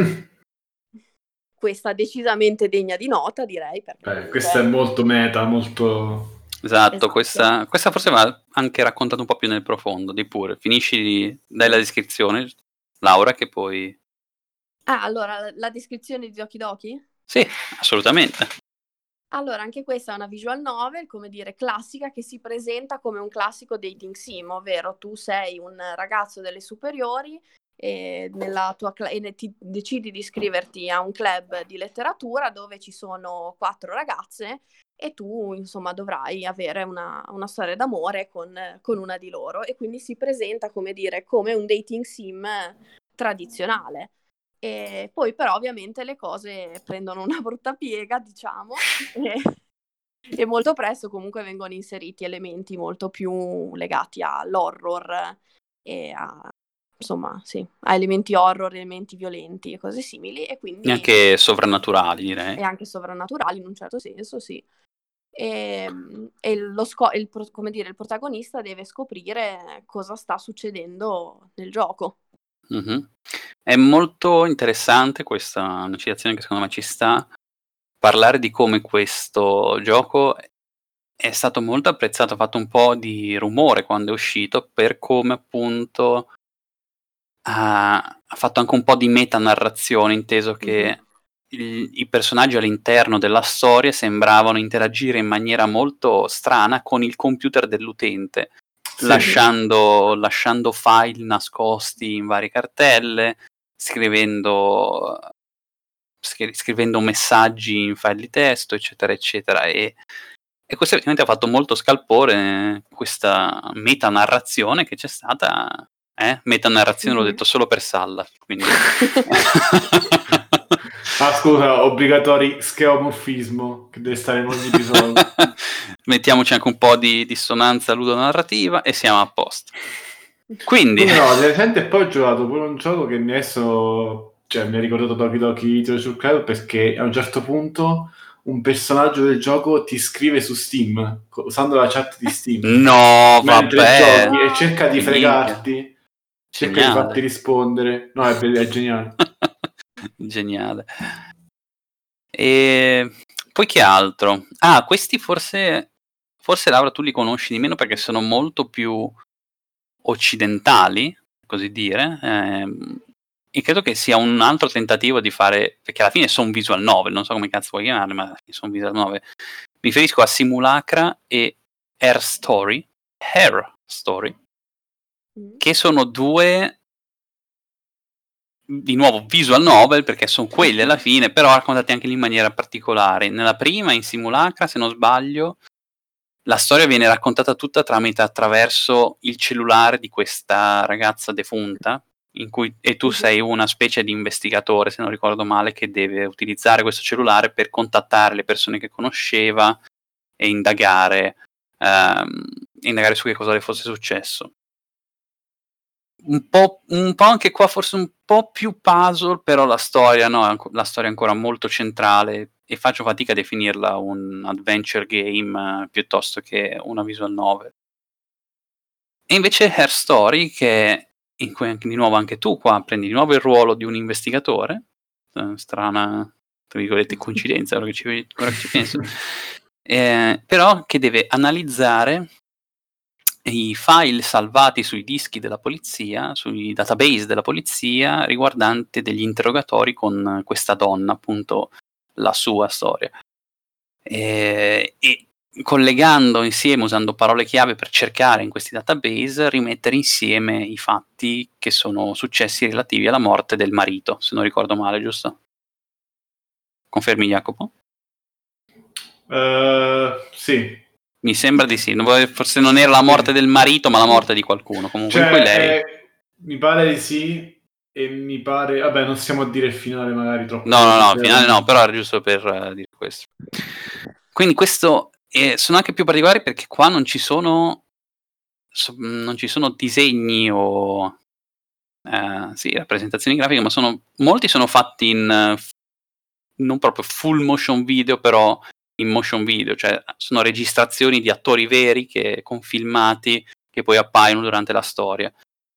Questa decisamente degna di nota, direi.
Beh, questa è molto meta, molto...
Esatto, esatto. Questa, questa forse va anche raccontata un po' più nel profondo, di pure. Finisci, dai la descrizione, Laura, che poi...
Ah, allora, la, la descrizione di Doki Doki?
Sì, assolutamente.
Allora, anche questa è una visual novel, come dire, classica, che si presenta come un classico dating sim, ovvero tu sei un ragazzo delle superiori e, nella tua cl- e ti decidi di iscriverti a un club di letteratura dove ci sono quattro ragazze e tu, insomma, dovrai avere una, una storia d'amore con, con una di loro e quindi si presenta, come dire, come un dating sim tradizionale. E poi però ovviamente le cose prendono una brutta piega, diciamo, e, e molto presto comunque vengono inseriti elementi molto più legati all'horror e a, insomma, sì, a elementi horror, elementi violenti e cose simili e quindi...
E anche sovrannaturali, direi.
E anche sovrannaturali in un certo senso, sì. E, e lo sco- il, come dire, il protagonista deve scoprire cosa sta succedendo nel gioco.
Mm-hmm. È molto interessante questa una citazione che secondo me ci sta, parlare di come questo gioco è stato molto apprezzato, ha fatto un po' di rumore quando è uscito per come appunto ha, ha fatto anche un po' di metanarrazione, inteso che mm-hmm. il, i personaggi all'interno della storia sembravano interagire in maniera molto strana con il computer dell'utente. Sì. Lasciando, lasciando file nascosti in varie cartelle, scrivendo, scri- scrivendo messaggi in file di testo, eccetera, eccetera. E, e questo effettivamente ha fatto molto scalpore, questa metanarrazione che c'è stata. Eh? Metanarrazione mm-hmm. L'ho detto solo per Salla, quindi...
Ah, scusa, obbligatori scheomorfismo che deve stare in ogni episodio.
Mettiamoci anche un po' di dissonanza ludonarrativa e siamo a posto. Quindi
no, di recente poi ho giocato pure un gioco che mi ha messo, cioè mi ha ricordato Doki Doki Literature Club, perché a un certo punto un personaggio del gioco ti scrive su Steam usando la chat di Steam
no,
mentre
vabbè,
giochi e cerca di
minchia.
fregarti, cerca di
Geniale.
farti rispondere. No, è, be- è geniale.
Geniale. E poi che altro? Ah, questi forse forse Laura tu li conosci di meno perché sono molto più occidentali, così dire, ehm, e credo che sia un altro tentativo di fare, perché alla fine sono visual novel, non so come cazzo vuoi chiamarli, ma sono visual novel. Mi riferisco a Simulacra e Hair Story, Hair Story,
Mm.
che sono due, di nuovo, visual novel, perché sono quelli alla fine, però raccontati anche lì in maniera particolare. Nella prima, in Simulacra, se non sbaglio, la storia viene raccontata tutta tramite attraverso il cellulare di questa ragazza defunta, in cui, e tu
Mhm.
sei una specie di investigatore, se non ricordo male, che deve utilizzare questo cellulare per contattare le persone che conosceva e indagare, ehm, indagare su che cosa le fosse successo. Un po', un po' anche qua forse un po' più puzzle, però la storia no, è anco- la storia è ancora molto centrale e faccio fatica a definirla un adventure game eh, piuttosto che una visual novel. E invece Her Story, che in cui anche, di nuovo anche tu qua prendi di nuovo il ruolo di un investigatore, eh, strana, tra virgolette, coincidenza, ora che ci, ora che ci penso, eh, però che deve analizzare i file salvati sui dischi della polizia, sui database della polizia, riguardante degli interrogatori con questa donna, appunto la sua storia. E, e collegando insieme, usando parole chiave per cercare in questi database, rimettere insieme i fatti che sono successi relativi alla morte del marito, se non ricordo male, giusto? Confermi, Jacopo?
Uh, sì.
Mi sembra di sì, forse non era la morte del marito, ma la morte di qualcuno. Comunque,
cioè,
in cui lei.
Eh, mi pare di sì. E mi pare, vabbè, non stiamo a dire il finale, magari troppo.
No, no, no, il finale no, però era giusto per uh, dire questo. Quindi questo eh, sono anche più particolari perché qua non ci sono so, non ci sono disegni o eh, sì, rappresentazioni grafiche, ma sono molti sono fatti in uh, non proprio full motion video, però in motion video, cioè sono registrazioni di attori veri che con filmati che poi appaiono durante la storia.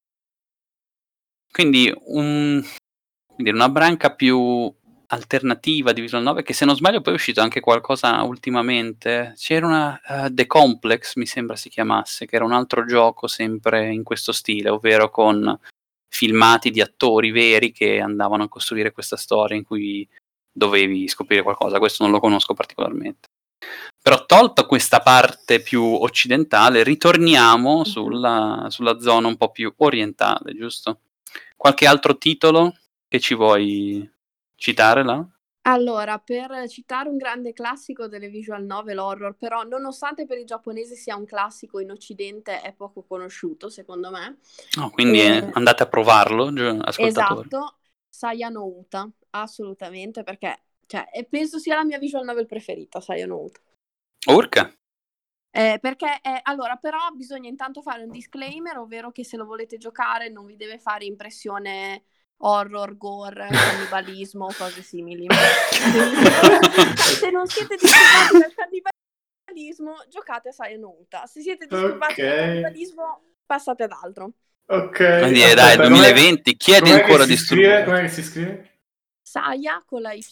Quindi un quindi una branca più alternativa di visual novel, che se non sbaglio poi è uscito anche qualcosa ultimamente. C'era una uh, The Complex, mi sembra si chiamasse, che era un altro gioco sempre in questo stile, ovvero con filmati di attori veri che andavano a costruire questa storia in cui dovevi scoprire qualcosa. Questo non lo conosco particolarmente. Però tolta questa parte più occidentale, ritorniamo
Mhm.
sulla, sulla zona un po' più orientale, giusto? Qualche altro titolo che ci vuoi citare là?
Allora, per citare un grande classico delle visual novel horror, però nonostante per i giapponesi sia un classico, in Occidente è poco conosciuto, secondo me.
No, quindi
E...
eh, andate a provarlo, gi- ascoltatori.
Esatto, Sayano Uta, assolutamente, perché cioè, e penso sia la mia visual novel preferita, Sayano Uta.
Urca!
Eh, perché, eh, allora, però bisogna intanto fare un disclaimer, ovvero che se lo volete giocare non vi deve fare impressione horror, gore, cannibalismo, cose simili. Quindi se non, se non siete disturbati dal cannibalismo, giocate a Sayano Uta. Se siete disturbati
Ok.
dal cannibalismo, passate ad altro.
Ok.
Quindi
Aspetta,
dai, duemilaventi, chi è
com'è
ancora
che si scrive?
disturbato?
Com'è che si scrive?
Saya con la Y.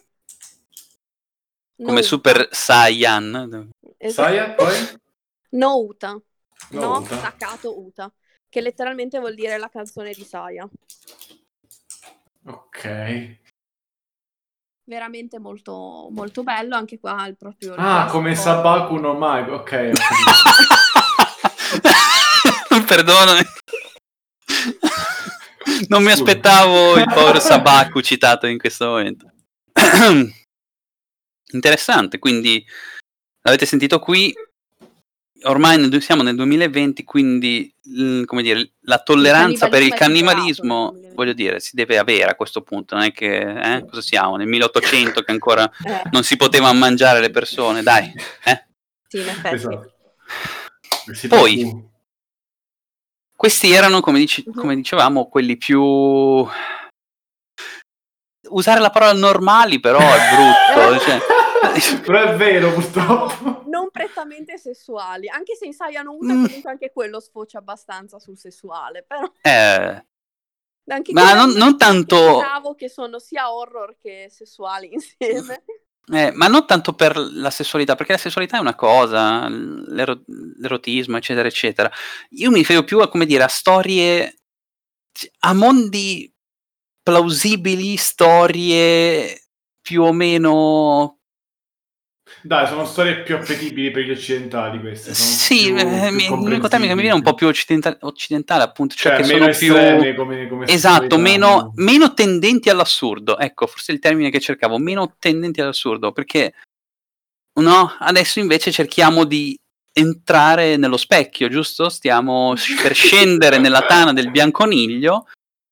Come
No
Super
Uta.
Saiyan.
Saya, poi?
No Uta.
No,
No,
Uta.
staccato Uta. Che letteralmente vuol dire la canzone di Saya.
Ok.
Veramente molto, molto bello, anche qua il proprio... il
Ah, come
classico-
Sabaku no Mai. Ok, ok.
Perdonami. Non mi
Scusa.
aspettavo il povero Sabaku citato in questo momento. Interessante, quindi l'avete sentito qui, ormai nel, siamo nel duemilaventi, quindi l- come dire, la tolleranza per il cannibalismo, voglio dire, si deve avere a questo punto, non è che eh, cosa siamo nel milleottocento che ancora
Eh,
non si poteva mangiare le persone, dai, eh?
sì, in effetti.
Esatto. Si
Poi
può-
questi erano, come, dici-
Mhm.
come dicevamo, quelli più... Usare la parola normali però è brutto, cioè...
Però è vero, purtroppo.
Non prettamente sessuali, anche se in Saia no Uta
Mm.
comunque anche quello sfocia abbastanza sul sessuale, però
Eh,
anche
ma
quello è
non,
uno
non
di quei
tanto...
cavo che sono sia horror che sessuali insieme.
Eh, ma non tanto per la sessualità, perché la sessualità è una cosa, l'ero- l'erotismo, eccetera, eccetera. Io mi riferivo più a, come dire, a storie, a mondi plausibili, storie più o meno...
Dai, sono storie più appetibili per gli occidentali queste. Sono
Sì,
più,
eh,
più
mi- l'unico termine che mi viene è un po' più occidentale, occidentale appunto, cioè,
Cioè,
che
meno
sono più...
estreme come, come
Esatto,
sessualità,
meno,
meno-
meno tendenti all'assurdo, ecco, forse è il termine che cercavo, meno tendenti all'assurdo, perché no, adesso invece cerchiamo di entrare nello specchio, giusto? Stiamo sc- per scendere nella tana del bianconiglio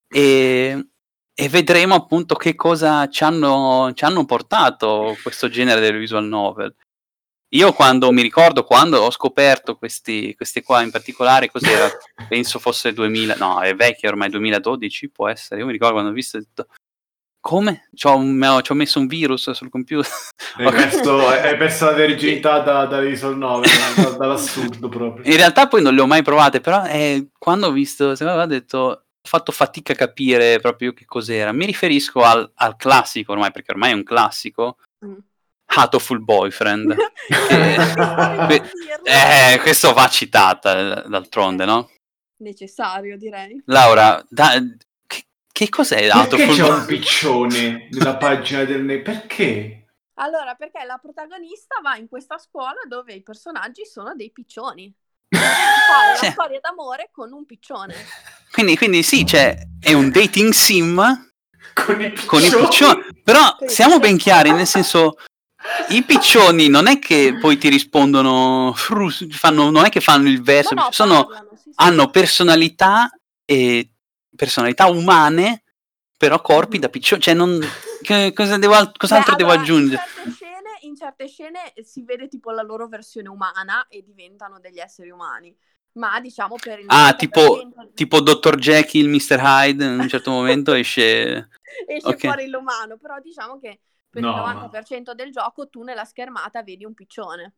e, e vedremo appunto che cosa ci hanno, ci hanno portato questo genere del visual novel. Io quando mi ricordo quando ho scoperto questi, questi qua in particolare, cos'era? Penso fosse duemila, no, è vecchio ormai, duemiladodici può essere. Io mi ricordo quando ho visto, ho detto, come? Ci ho, ci ho messo un virus sul computer.
Hai perso, hai perso la verginità da, da visual novel, da- dall'assurdo proprio.
In realtà poi non le ho mai provate, però eh, quando ho visto, se aveva detto, ho fatto fatica a capire proprio che cos'era. Mi riferisco al, al classico ormai, perché ormai è un classico,
Mm.
Hatoful Boyfriend. che,
Stavi per
que-
dirlo.
eh, questo va citata d'altronde, no?
Necessario, direi.
Laura, da, che, che cos'è
Perché
Hatoful
c'è un
Boyfriend?
piccione nella pagina del... ne- Perché?
Allora, perché la protagonista va in questa scuola dove i personaggi sono dei piccioni. Fare
Sì.
la storia d'amore con un piccione.
Quindi, quindi sì, cioè, è un dating sim
Con i
con i
piccioni?
piccioni. Però
Con i
siamo
piccioni.
ben chiari, nel senso, i piccioni non è che poi ti rispondono, fru- fanno, non è che fanno il verso,
No, no,
sono,
parlano, sì, sì.
hanno personalità e personalità umane, però corpi da piccioni. Cioè, non, che- cosa devo, al- cos'altro
Beh,
devo
allora,
aggiungere?
In certe, scene, in certe scene si vede tipo la loro versione umana e diventano degli esseri umani. Ma diciamo per il
Ah,
novanta per
tipo,
cento
tipo dottor Jekyll, mister Hyde, in un certo momento esce...
esce
Ok.
fuori l'umano, però diciamo che per
No,
il
ma-
novanta per cento del gioco tu nella schermata vedi un piccione.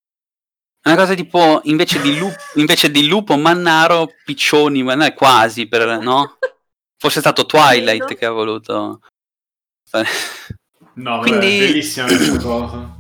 Una cosa tipo, invece di, lup- invece di lupo mannaro, piccioni, ma non è quasi, per, no? Fosse stato Twilight
Credo.
che ha voluto fare.
No, vabbè,
Quindi-
è bellissima questa cosa.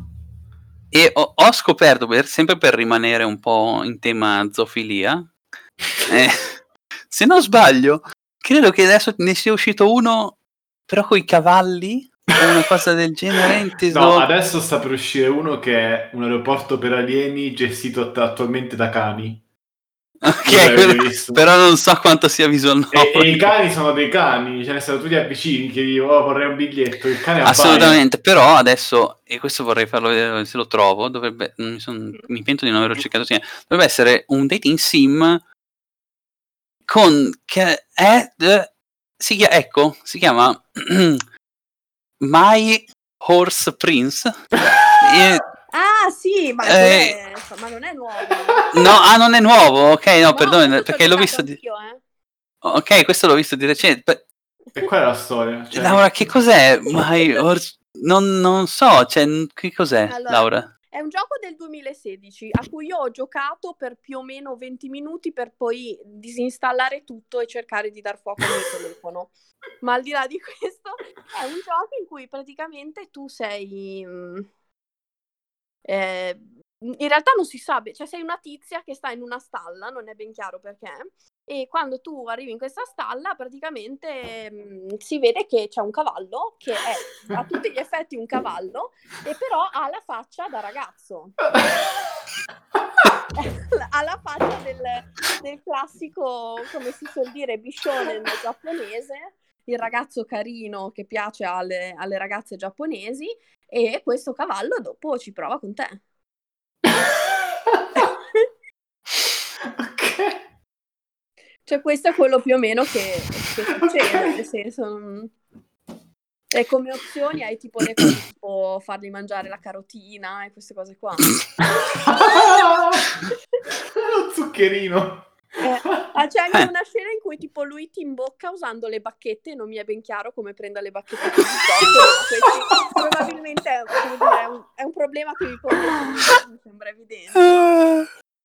E ho, ho scoperto, per, sempre per rimanere un po' in tema zoofilia, eh, se non sbaglio, credo che adesso ne sia uscito uno, però con i cavalli, o una cosa del genere, inteso...
No, adesso sta per uscire uno che è un aeroporto per alieni gestito att- attualmente da cani. Non so se
Ok,
avete
quello-
visto.
però non so quanto sia visual
E, e
novel.
i cani sono dei cani, cioè se tu ti avvicini, chiedi, oh vorrei un biglietto, il cane abbaia.
Assolutamente, però adesso, e questo vorrei farlo vedere se lo trovo, dovrebbe, mi, son- mi pento di non averlo cercato prima, dovrebbe essere un dating sim con, che è, eh, si chia- ecco, si chiama My Horse Prince. E-
Ah sì, ma,
Eh,
quello è- ma non è nuovo.
no, ah, non è nuovo, ok, no,
No,
perdone,
questo
perché
ci ho
l'ho
giocato
visto di...
anch'io, eh.
Ok, questo l'ho visto di recente. Beh,
E qual è la storia? Cioè,
Laura, che cos'è? My Horse... Non, non so, cioè, che cos'è,
Allora,
Laura?
È un gioco del duemilasedici a cui io ho giocato per più o meno venti minuti per poi disinstallare tutto e cercare di dar fuoco al mio telefono. Ma al di là di questo, è un gioco in cui praticamente tu sei... mh, eh, in realtà non si sa, be- cioè sei una tizia che sta in una stalla, non è ben chiaro perché, e quando tu arrivi in questa stalla praticamente mh, si vede che c'è un cavallo, che è a tutti gli effetti un cavallo, e però ha la faccia da ragazzo. Ha la faccia del, del classico, come si suol dire, bishonen giapponese, il ragazzo carino che piace alle, alle ragazze giapponesi, e questo cavallo dopo ci prova con te. Cioè, questo è quello più o meno che, che succede, nel senso... mm, E come opzioni hai tipo le cose tipo fargli mangiare la carotina e queste cose qua.
Lo zuccherino.
Eh, ah, c'è anche
Eh.
una scena in cui tipo lui ti imbocca usando le bacchette, non mi è ben chiaro come prenda le bacchette così zoccole, ma questi probabilmente è, come dire, è, un, è un problema che mi pone lui, mi sembra evidente.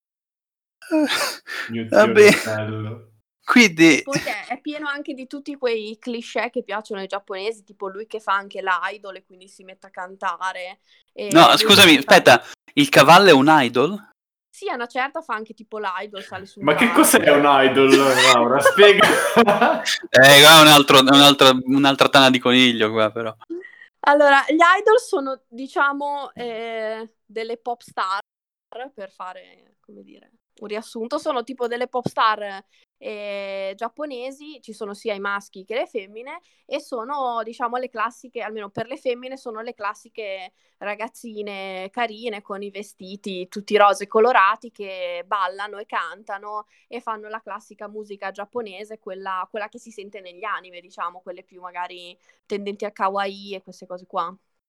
Mio Dio,
Vabbè.
bello.
Quindi
Poi è, è pieno anche di tutti quei cliché che piacciono ai giapponesi, tipo lui che fa anche l'idol e quindi si mette a cantare. E
no,
lui
scusami,
che fa-
aspetta, il cavallo è un idol?
Sì, a una certa fa anche tipo l'idol, sale su un
Ma che
palco.
cos'è un idol, Laura? Spiega.
Eh, qua è un altro, un'altra, un'altra tana di coniglio qua però.
Allora, gli idol sono, diciamo, eh, delle pop star, per fare, come dire, un riassunto, sono tipo delle pop star eh, giapponesi, ci sono sia i maschi che le femmine, e sono, diciamo, le classiche, almeno per le femmine, sono le classiche ragazzine carine con i vestiti tutti rose colorati che ballano e cantano e fanno la classica musica giapponese, quella, quella che si sente negli anime, diciamo, quelle più magari tendenti a kawaii e queste cose qua.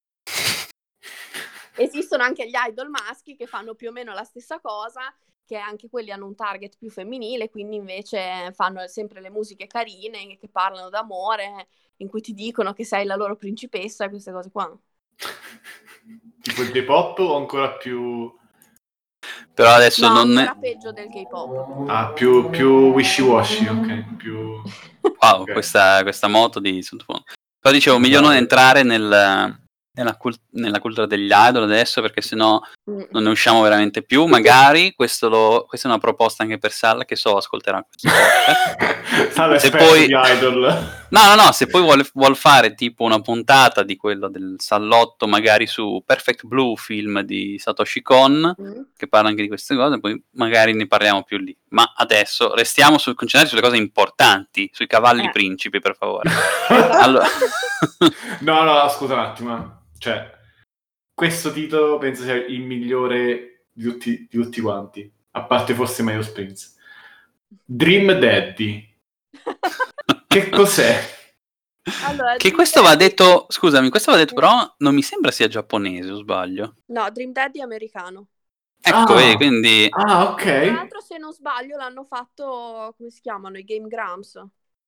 Esistono anche gli idol maschi che fanno più o meno la stessa cosa, che anche quelli hanno un target più femminile, quindi invece fanno sempre le musiche carine, che parlano d'amore, in cui ti dicono che sei la loro principessa e queste cose qua.
Tipo il J-pop o ancora più...
Però adesso
No,
non
ancora
è...
peggio del K-pop.
Ah, più, più wishy-washy, ok. Più...
Wow,
ok.
questa, questa moto di sottofondo. Però dicevo, meglio non entrare nel, nella, cult- nella cultura degli idol adesso, perché sennò
Mm.
non ne usciamo veramente più. Magari questo lo, questa è una proposta anche per Salla, che so ascolterà questo podcast.
Sale
Se
esperto
poi-
di idol.
No, no, no, se poi vuole, vuol fare tipo una puntata di quello del sallotto, magari su Perfect Blue, film di Satoshi Kon,
Mm.
che parla anche di queste cose, poi magari ne parliamo più lì. Ma adesso restiamo sul, concentrati sulle cose importanti, sui cavalli
Eh.
principi, per favore.
Esatto.
Allora,
No, no, scusa un attimo. Cioè, questo titolo penso sia il migliore di tutti, di tutti quanti. A parte forse Miles Prince. Dream Daddy. Che cos'è?
Allora,
che
Dream
questo va
Daddy-
detto, scusami, questo va detto però non mi sembra sia giapponese, o sbaglio?
No, Dream Daddy è americano.
Ecco,
Ah.
vedi, quindi...
Ah,
Tra
ok.
l'altro, se non sbaglio, l'hanno fatto, come si chiamano, i Game Grumps.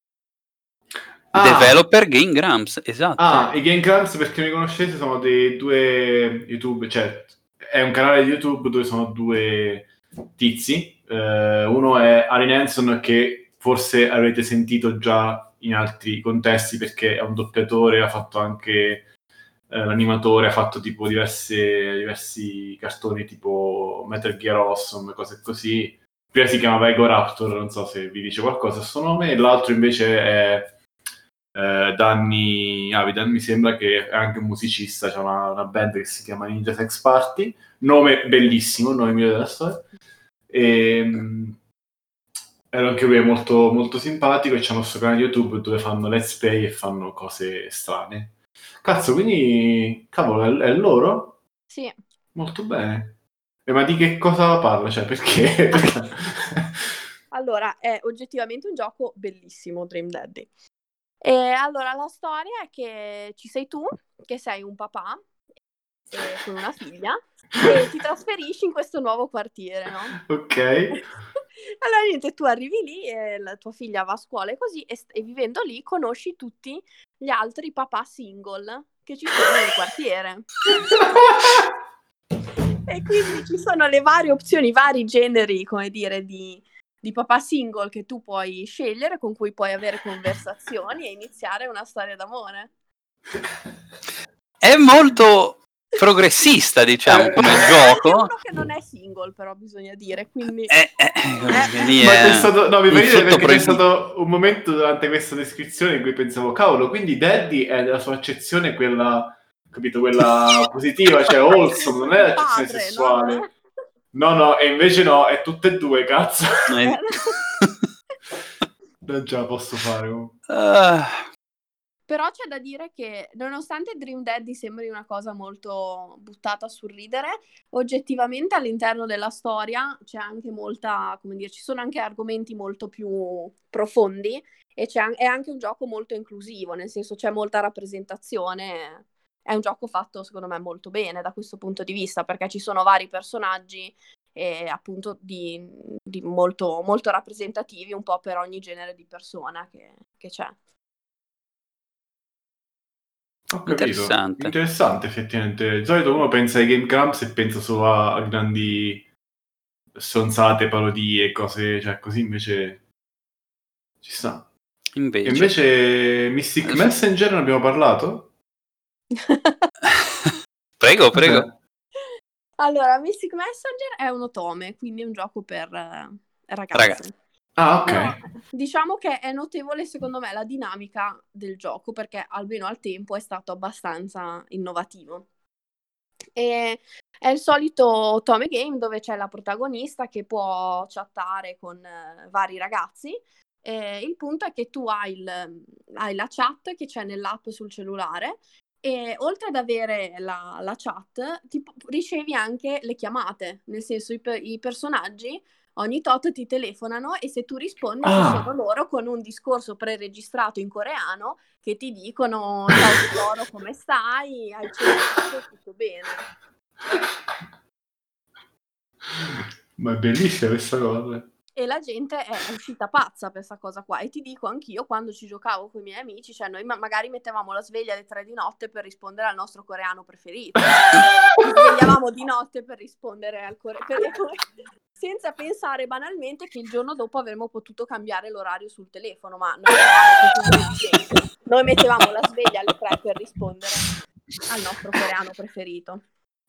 Ah.
Developer Game Grumps, esatto.
Ah, i Game Grumps, perché mi conoscete, sono dei due YouTube, cioè è un canale di YouTube dove sono due tizi. Eh, uno è Alien Hanson, che forse avrete sentito già in altri contesti perché è un doppiatore, ha fatto anche eh, l'animatore, ha fatto tipo diverse, diversi cartoni tipo Metal Gear Awesome, cose così. Prima si chiamava Ego Raptor, non so se vi dice qualcosa il suo nome, e l'altro invece è eh, Danny Avidan, mi sembra, che è anche un musicista, c'è una, una band che si chiama Ninja Sex Party, nome bellissimo, nome migliore della storia, e mh, anche lui è molto, molto simpatico, e c'è un nostro canale YouTube dove fanno let's play e fanno cose strane. Cazzo, quindi, cavolo, è, è loro?
Sì.
Molto bene. E ma di che cosa parla? Cioè, perché? Perché-
Allora, è oggettivamente un gioco bellissimo, Dream Daddy. E allora, la storia è che ci sei tu, che sei un papà eh, con una figlia, e ti trasferisci in questo nuovo quartiere, no?
Ok.
Allora, niente, tu arrivi lì e la tua figlia va a scuola e così, e, e vivendo lì conosci tutti gli altri papà single che ci sono nel quartiere. E quindi ci sono le varie opzioni, i vari generi, come dire, di, di papà single che tu puoi scegliere, con cui puoi avere conversazioni e iniziare una storia d'amore.
È molto progressista, diciamo,
Eh,
come
C'è anche
gioco.
uno che non è single, però bisogna dire, quindi...
Eh, eh, eh, lì
Ma
è
c'è stato, no, mi
un
fa ridere
frutto
perché c'è
proibito.
stato un momento durante questa descrizione in cui pensavo, cavolo, quindi Daddy è nella sua accezione quella, capito, quella positiva, cioè wholesome, non è l'accezione
Padre,
sessuale.
no?
No, no, e invece no, è tutte e due, cazzo.
Eh,
Non ce la posso fare. Oh.
ah,
Però c'è da dire che, nonostante Dream Daddy sembri una cosa molto buttata sul ridere, oggettivamente all'interno della storia c'è anche molta, come dire, ci sono anche argomenti molto più profondi e c'è an- è anche un gioco molto inclusivo, nel senso c'è molta rappresentazione. È un gioco fatto, secondo me, molto bene da questo punto di vista, perché ci sono vari personaggi e appunto di, di molto, molto rappresentativi, un po' per ogni genere di persona che, che c'è.
Ho capito.
Interessante.
Interessante, effettivamente. Di solito uno pensa ai Game Grumps e pensa solo a, a grandi stronzate, parodie, cose, cioè così invece ci sta.
Invece,
E invece Mystic Messenger ne abbiamo parlato?
prego, prego.
Cos'è?
Allora, Mystic Messenger è un otome, quindi è un gioco per eh, ragazze.
Ragazzi.
Ah, ok.
Però, diciamo che è notevole secondo me la dinamica del gioco, perché almeno al tempo è stato abbastanza innovativo. E è il solito otome game dove c'è la protagonista che può chattare con eh, vari ragazzi. E il punto è che tu hai, il, hai la chat che c'è nell'app sul cellulare e oltre ad avere la, la chat ti, ricevi anche le chiamate, nel senso i, i personaggi ogni tot ti telefonano e se tu rispondi
Ah.
ci sono loro con un discorso preregistrato in coreano che ti dicono ciao tesoro, come stai? Hai cenato? Tutto bene?
Ma è bellissima questa cosa.
E la gente è uscita pazza per questa cosa qua. E ti dico, anch'io quando ci giocavo con i miei amici, cioè noi ma- magari mettevamo la sveglia alle tre di notte per rispondere al nostro coreano preferito. Ci svegliavamo di notte per rispondere al coreano, senza pensare banalmente che il giorno dopo avremmo potuto cambiare l'orario sul telefono, ma non eravamo così intelligenti. Noi mettevamo la sveglia alle tre per rispondere al nostro coreano preferito.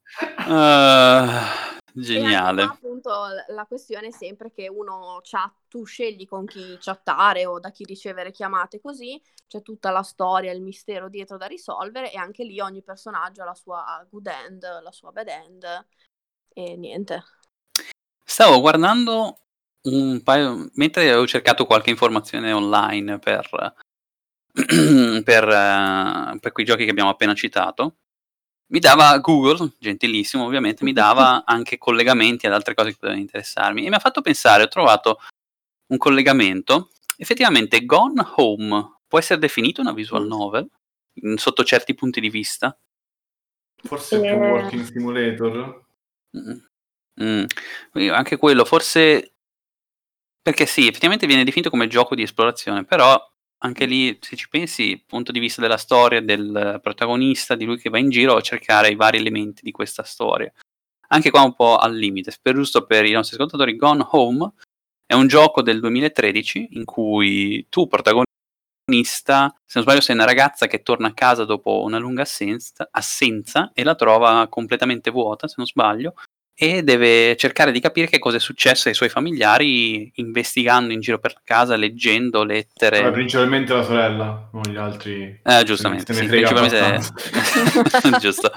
Uh, geniale.
E anche qua, appunto, la questione è sempre che uno chat, tu scegli con chi chattare o da chi ricevere chiamate, così c'è tutta la storia, il mistero dietro da risolvere e anche lì ogni personaggio ha la sua good end, la sua bad end e niente.
Stavo guardando un paio, mentre avevo cercato qualche informazione online per per, uh, per quei giochi che abbiamo appena citato. Mi dava Google, gentilissimo ovviamente, mi dava anche collegamenti ad altre cose che potevano interessarmi e mi ha fatto pensare, ho trovato un collegamento, effettivamente Gone Home può essere definito una visual novel in, sotto certi punti di vista?
Forse più
Eh.
Walking Simulator?
Mm. Mm. Anche quello, forse perché sì, effettivamente viene definito come gioco di esplorazione, però anche lì, se ci pensi, punto di vista della storia, del protagonista, di lui che va in giro a cercare i vari elementi di questa storia. Anche qua un po' al limite. Per giusto per i nostri ascoltatori, Gone Home è un gioco del duemilatredici in cui tu, protagonista, se non sbaglio sei una ragazza che torna a casa dopo una lunga assenza, assenza e la trova completamente vuota, se non sbaglio, e deve cercare di capire che cosa è successo ai suoi familiari investigando in giro per la casa, leggendo lettere.
Vabbè, principalmente la sorella, non gli altri.
Eh, giustamente,
se ne
sì,
frega
principalmente
abbastanza.
giusto.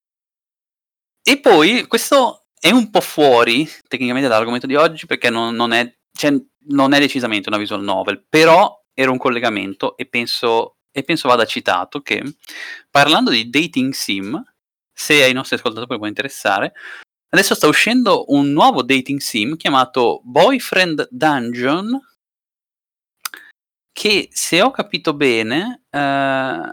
E poi questo è un po' fuori tecnicamente dall'argomento di oggi perché non, non, è, cioè, non è decisamente una visual novel, però era un collegamento e penso, e penso vada citato che parlando di dating sim, se ai nostri ascoltatori può interessare, adesso sta uscendo un nuovo dating sim chiamato Boyfriend Dungeon che, se ho capito bene, eh,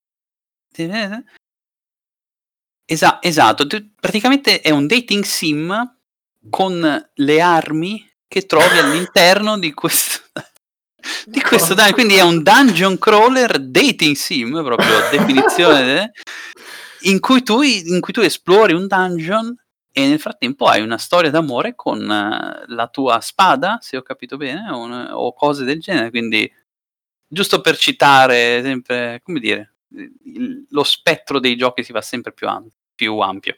esa- esatto, tu- praticamente è un dating sim con le armi che trovi all'interno di questo di questo dungeon, quindi è un dungeon crawler dating sim, proprio definizione, in cui tu in cui tu esplori un dungeon e nel frattempo hai una storia d'amore con uh, la tua spada, se ho capito bene, o, un, o cose del genere, quindi giusto per citare sempre, come dire, il, lo spettro dei giochi si va sempre più, am- più ampio.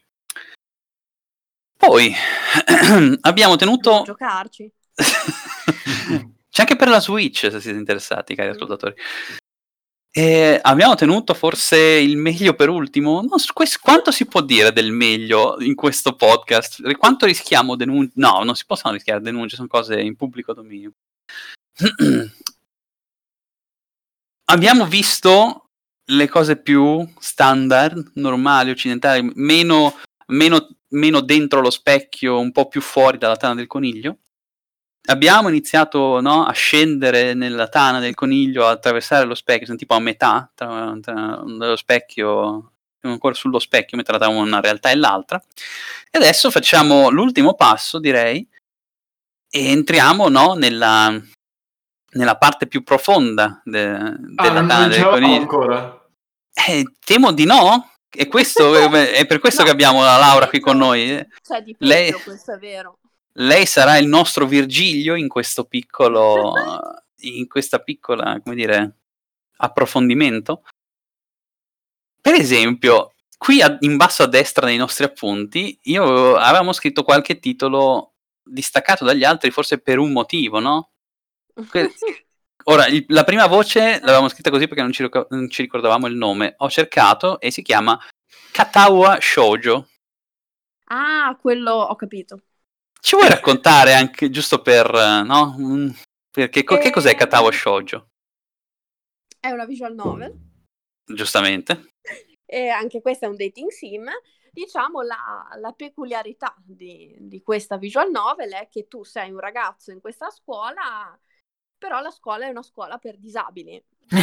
Poi abbiamo tenuto
Devo giocarci.
c'è anche per la Switch, se siete interessati, cari ascoltatori. E abbiamo tenuto forse il meglio per ultimo. No, questo, quanto si può dire del meglio in questo podcast? Quanto rischiamo denunce? No, non si possono rischiare denunce, sono cose in pubblico dominio. Abbiamo visto le cose più standard, normali, occidentali, meno, meno, meno dentro lo specchio, un po' più fuori dalla tana del coniglio. Abbiamo iniziato, no, a scendere nella tana del coniglio, a attraversare lo specchio, siamo tipo a metà tra, tra lo specchio, siamo ancora sullo specchio, metà tra una realtà e l'altra. E adesso facciamo l'ultimo passo, direi, e entriamo, no, nella, nella parte più profonda de,
Ah,
della
non,
tana
non
del
c'eravamo
coniglio.
ancora.
Eh, temo di no. E questo è per questo
No,
che abbiamo la Laura qui
peggio-
con noi.
C'è di
Lei,
peggio, questo è vero.
lei sarà il nostro Virgilio in questo piccolo, in questa piccola, come dire, approfondimento. Per esempio, qui a- in basso a destra nei nostri appunti, io avevamo scritto qualche titolo distaccato dagli altri, forse per un motivo, no? Que- Ora, il- la prima voce l'avevamo scritta così perché non ci, ric- non ci ricordavamo il nome. Ho cercato e si chiama Katawa Shoujo.
Ah, quello ho capito.
Ci vuoi raccontare anche, giusto per, eh, no? Mm, Perché, co- che cos'è
Ehm,
Katawa Shoujo?
È una visual novel.
Giustamente.
E anche questo è un dating sim. Diciamo la, la peculiarità di, di questa visual novel è che tu sei un ragazzo in questa scuola, però la scuola è una scuola per disabili.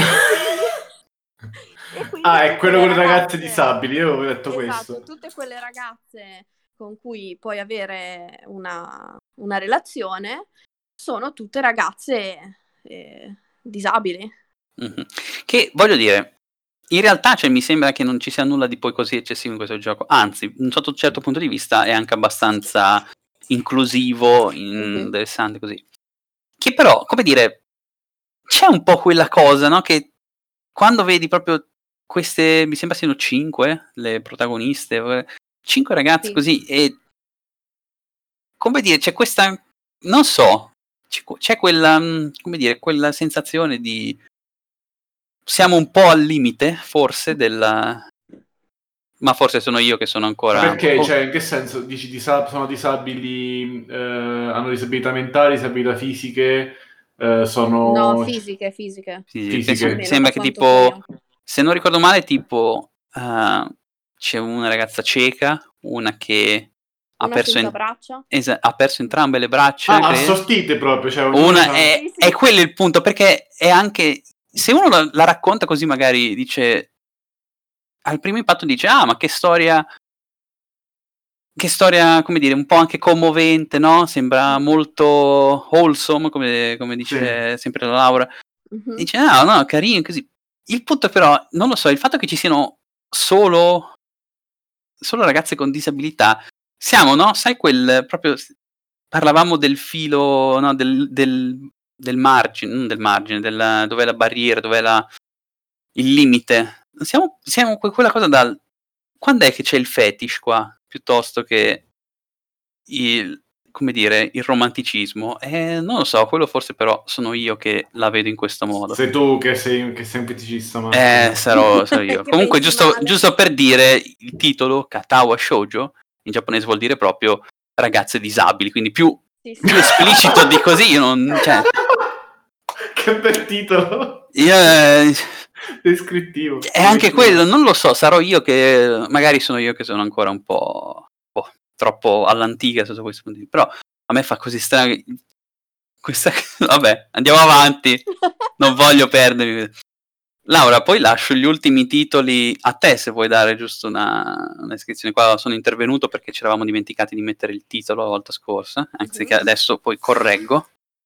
E quindi
Ah, è
tutte
quello
le
con le ragazze
ragazze-
disabili, io avevo detto
Esatto,
questo.
tutte quelle ragazze con cui puoi avere una, una relazione sono tutte ragazze eh, disabili.
Mhm. Che voglio dire, in realtà cioè, mi sembra che non ci sia nulla di poi così eccessivo in questo gioco. Anzi, sotto un certo punto di vista è anche abbastanza inclusivo,
Mhm.
interessante così. Che però, come dire, c'è un po' quella cosa, no? Che quando vedi proprio queste, mi sembra siano cinque le protagoniste, eh, cinque ragazze
Sì.
così, e come dire, c'è questa, non so, c'è, c'è quella, mm, come dire, quella sensazione di siamo un po' al limite, forse, della, ma forse sono io che sono
Ma
ancora.
perché,
Oh,
cioè, in che senso? Dici disab- sono disabili, eh, hanno disabilità mentali, disabilità fisiche, eh, sono
No, fisiche, fisiche.
sì,
fisiche.
penso-
Almeno
sembra
da
che
quanto
tipo,
so io.
se non ricordo male, tipo eh, c'è una ragazza cieca, una che ha
Una
perso,
senza
en-
braccia.
esa- ha perso entrambe le braccia,
Ah,
credo.
assortite proprio, cioè ognuno
Una
c'ha...
è,
Sì, sì.
è quello il punto, perché è anche, se uno la, la racconta così magari dice, al primo impatto dice, ah ma che storia, che storia, come dire, un po' anche commovente, no? Sembra molto wholesome, come, come dice sempre la Laura.
Mhm.
Dice, no, no, carino, così. Il punto però, non lo so, il fatto che ci siano solo, solo ragazze con disabilità, siamo, no? Sai quel, proprio, parlavamo del filo, no? Del, del, del margine, non del margine, della, dov'è la barriera, dov'è la, il limite. Siamo, siamo que- quella cosa dal, quando è che c'è il fetish qua, piuttosto che il, come dire, il romanticismo? Eh, non lo so, quello forse però sono io che la vedo in questo modo.
Sei tu che sei, che sei un feticista, Marco.
Eh, sarò, sarò io.
Che
Comunque,
pensi
giusto,
male.
giusto per dire, il titolo, Katawa Shoujo, in giapponese vuol dire proprio ragazze disabili, quindi più,
Sì, sì.
più esplicito di così, io non, cioè,
Che bel titolo!
io, eh,
Descrittivo.
è anche quello, non lo so, sarò io che, magari sono io che sono ancora un po', po' troppo all'antica sotto questo punto di vista, però a me fa così strano, questa, vabbè, andiamo avanti, non voglio perdermi. Laura, poi lascio gli ultimi titoli a te se vuoi dare giusto una, una descrizione. Qua sono intervenuto perché ci eravamo dimenticati di mettere il titolo la volta scorsa, anzi che adesso poi correggo.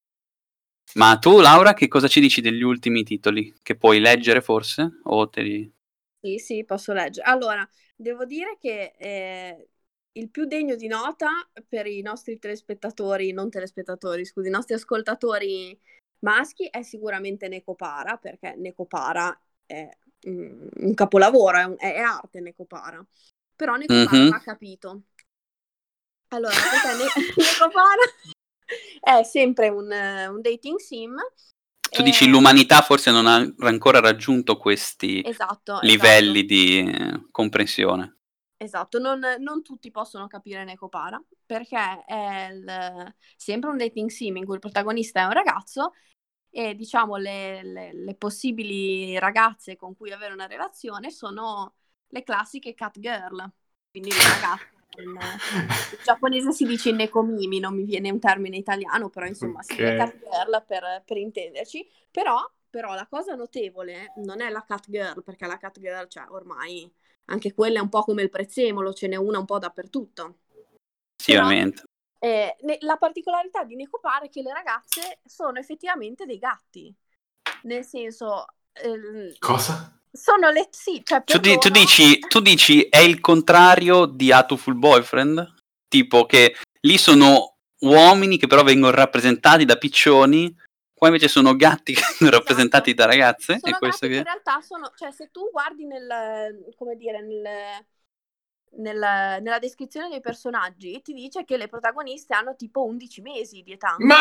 Ma tu, Laura, che cosa ci dici degli ultimi titoli? Che puoi leggere forse? O te li...
Sì, sì, posso leggere. Allora, devo dire che eh, il più degno di nota per i nostri telespettatori, non telespettatori, scusi, i nostri ascoltatori maschi è sicuramente Nekopara, perché Nekopara è mm, un capolavoro, è, un- è- è arte Nekopara. Però Nekopara
Mhm.
va capito. Allora, perché Ne- Nekopara è sempre un, eh, un dating sim.
Tu dici
eh,
l'umanità forse non ha ancora raggiunto questi
Esatto,
livelli
esatto.
di eh, comprensione.
Esatto, non, non tutti possono capire Nekopara, perché è il- sempre un dating sim in cui il protagonista è un ragazzo e diciamo le, le, le possibili ragazze con cui avere una relazione sono le classiche cat girl, quindi le ragazze in, in giapponese si dice nekomimi, non mi viene un termine italiano, però insomma
Ok.
sì, le cat girl per, per intenderci, però, però la cosa notevole non è la cat girl, perché la cat girl, cioè ormai anche quella è un po' come il prezzemolo, ce n'è una un po' dappertutto. Però
Sicuramente.
eh, ne- la particolarità di Nekopare è che le ragazze sono effettivamente dei gatti, nel senso ehm,
Cosa?
sono le sì, cioè
Tu,
per
di- tu
loro
dici, tu dici è il contrario di Hatoful Boyfriend? Tipo che lì sono uomini che però vengono rappresentati da piccioni, qua invece sono gatti che vengono
esatto,
rappresentati da ragazze? È
sono
questo
gatti che in
che...
realtà sono, cioè se tu guardi nel, come dire, nel, nel- nella descrizione dei personaggi ti dice che le protagoniste hanno tipo undici mesi di età.
Ma...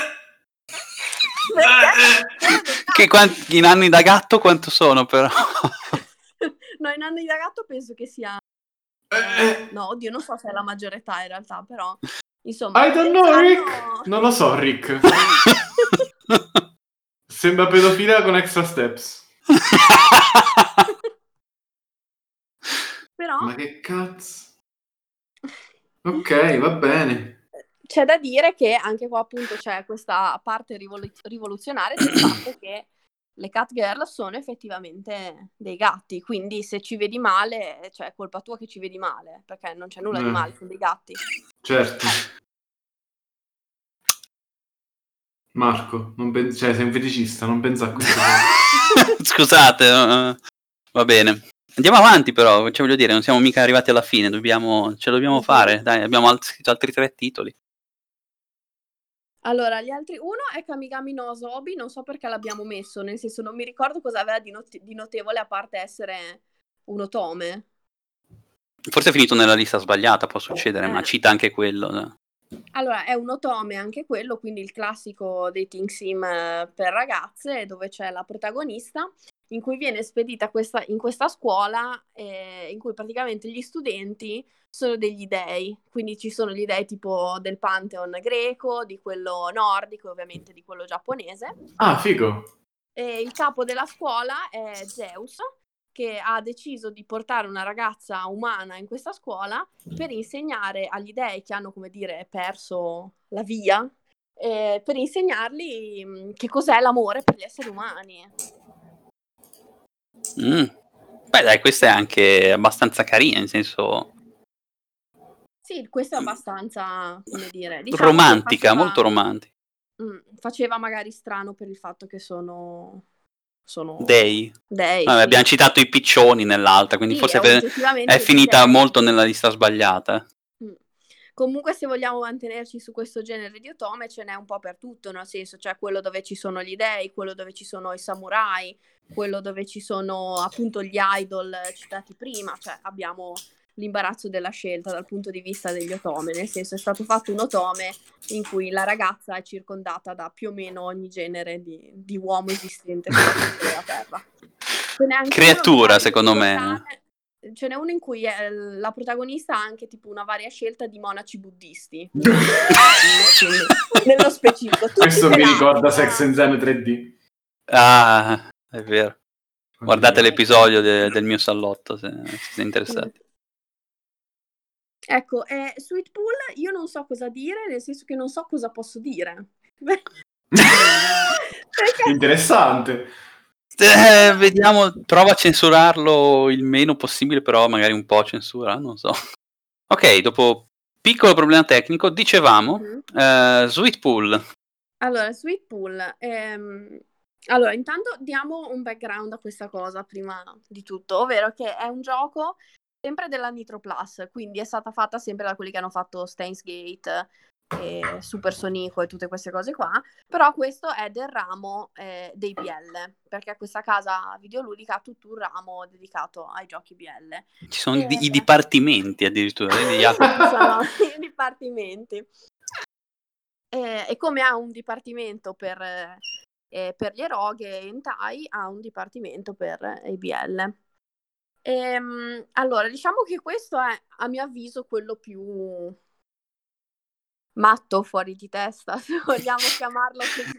Perché sono dei
che
gatti.
quanti, in anni da gatto quanto sono però?
No, in anni da gatto penso che sia
Eh,
no, oddio, non so se è la maggiore età in realtà, però insomma
I don't know,
sanno-
Rick. Non lo so, Rick. Sembra pedofilia con extra steps.
però
Ma che cazzo? Ok, va bene.
c'è da dire che anche qua appunto c'è questa parte rivolu- rivoluzionaria del fatto che le cat girl sono effettivamente dei gatti, quindi se ci vedi male, cioè è colpa tua che ci vedi male, perché non c'è nulla di
Eh,
male, sono dei gatti.
certo.
Eh,
Marco, non pen- cioè, sei un feticista, non pensa a queste cose.
Scusate, eh, va bene. Andiamo avanti però, cioè voglio dire, non siamo mica arrivati alla fine, dobbiamo, ce lo dobbiamo
Mhm.
fare, dai, abbiamo alt- scritto altri tre titoli.
Allora, gli altri, uno è Kamigami no Asobi, non so perché l'abbiamo messo, nel senso non mi ricordo cosa aveva di, not- di notevole a parte essere un otome.
Forse è finito nella lista sbagliata, può succedere, ma
Eh.
cita anche quello. no?
Allora, è un otome anche quello, quindi il classico dating sim eh, per ragazze, dove c'è la protagonista, in cui viene spedita questa, in questa scuola, eh, in cui praticamente gli studenti sono degli dei, quindi ci sono gli dei tipo del Pantheon greco, di quello nordico e ovviamente di quello giapponese.
Ah, figo.
E il capo della scuola è Zeus, che ha deciso di portare una ragazza umana in questa scuola per insegnare agli dei che hanno, come dire, perso la via, eh, per insegnargli mh, che cos'è l'amore per gli esseri umani.
Mm. Beh dai, questa è anche abbastanza carina, nel senso
Sì, questo è abbastanza, come dire, diciamo che
romantica,
faceva,
molto romantica.
mh, faceva magari strano per il fatto che sono, sono
Dei.
dei,
Vabbè,
sì.
abbiamo citato i piccioni nell'altra, quindi
Sì,
forse
è
per-
oggettivamente
è
dei
finita
dei.
molto nella lista sbagliata.
Mm. Comunque se vogliamo mantenerci su questo genere di otome ce n'è un po' per tutto, nel senso c'è quello dove ci sono gli dei, quello dove ci sono i samurai, quello dove ci sono appunto gli idol citati prima, cioè abbiamo l'imbarazzo della scelta dal punto di vista degli otome, nel senso è stato fatto un otome in cui la ragazza è circondata da più o meno ogni genere di, di uomo esistente sulla faccia della terra. Ce n'è anche uno, mi
Creatura,
pare di
secondo me.
ricordare, ce n'è uno in cui è- la protagonista ha anche tipo una varia scelta di monaci buddisti. Quindi, nello specifico. Tutti
Questo mi
pelati,
ricorda
ma-
Sex and Zen tre D.
Ah, è vero. Guardate
Oddio.
l'episodio de- del mio sallotto se, se siete interessati.
Ecco, eh, Sweet Pool io non so cosa dire, nel senso che non so cosa posso dire. Perché
Interessante.
Eh, vediamo, prova a censurarlo il meno possibile, però magari un po' censura, non so. Ok, dopo piccolo problema tecnico, dicevamo
Mhm.
eh, Sweet Pool.
Allora, Sweet Pool. ehm, Allora, intanto diamo un background a questa cosa prima di tutto, ovvero che è un gioco sempre della Nitro Plus, quindi è stata fatta sempre da quelli che hanno fatto Steins Gate e Super Sonico e tutte queste cose qua, però questo è del ramo eh, dei B L, perché questa casa videoludica ha tutto un ramo dedicato ai giochi B L.
Ci sono i,
Eh,
i dipartimenti addirittura. vedi, Jacopo?
Ci sono i dipartimenti. Eh, e come ha un dipartimento per, eh, per gli eroghe e hentai, ha un dipartimento per i B L. Ehm, allora, diciamo che questo è, a mio avviso, quello più matto fuori di testa, se vogliamo chiamarlo così.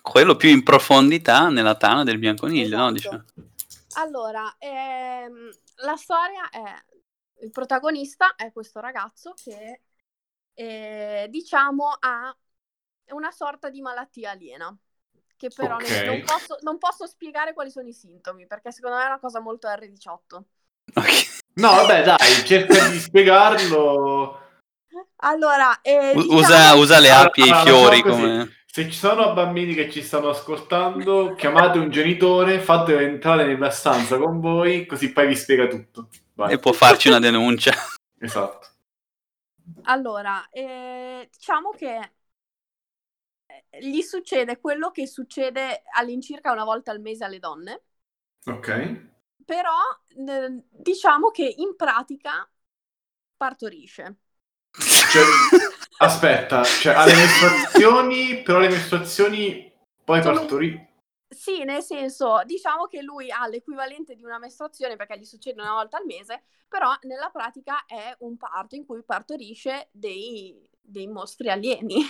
quello più in profondità nella tana del bianconiglio,
esatto.
no? Diciamo.
Allora, ehm, la storia è, il protagonista è questo ragazzo che, eh, diciamo, ha una sorta di malattia aliena, che però
Ok.
ne- non, posso, non posso spiegare quali sono i sintomi, perché secondo me è una cosa molto erre diciotto.
Ok.
No, vabbè, dai, cerca di spiegarlo.
Allora, eh,
U-
diciamo...
usa, usa le
Allora,
api e i
allora,
fiori
facciamo così.
come...
Se ci sono bambini che ci stanno ascoltando, chiamate un genitore, fatelo entrare nella stanza con voi, così poi vi spiega tutto. Vai.
e può farci una denuncia.
Esatto.
Allora, eh, diciamo che eh, gli succede quello che succede all'incirca una volta al mese alle donne,
Ok.
però eh, diciamo che in pratica partorisce.
Cioè, aspetta, cioè ha le mestruazioni, però le mestruazioni poi
Sono-
partorì.
Sì, nel senso, diciamo che lui ha l'equivalente di una mestruazione perché gli succede una volta al mese, però nella pratica è un parto in cui partorisce dei, dei mostri alieni.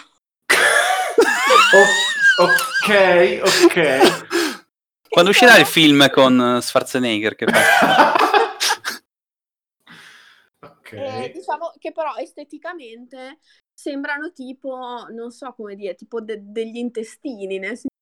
O- ok, ok.
Quando uscirà il film con Schwarzenegger che fa...
Ok.
E diciamo che però esteticamente sembrano tipo, non so come dire, tipo de- degli intestini, nel senso,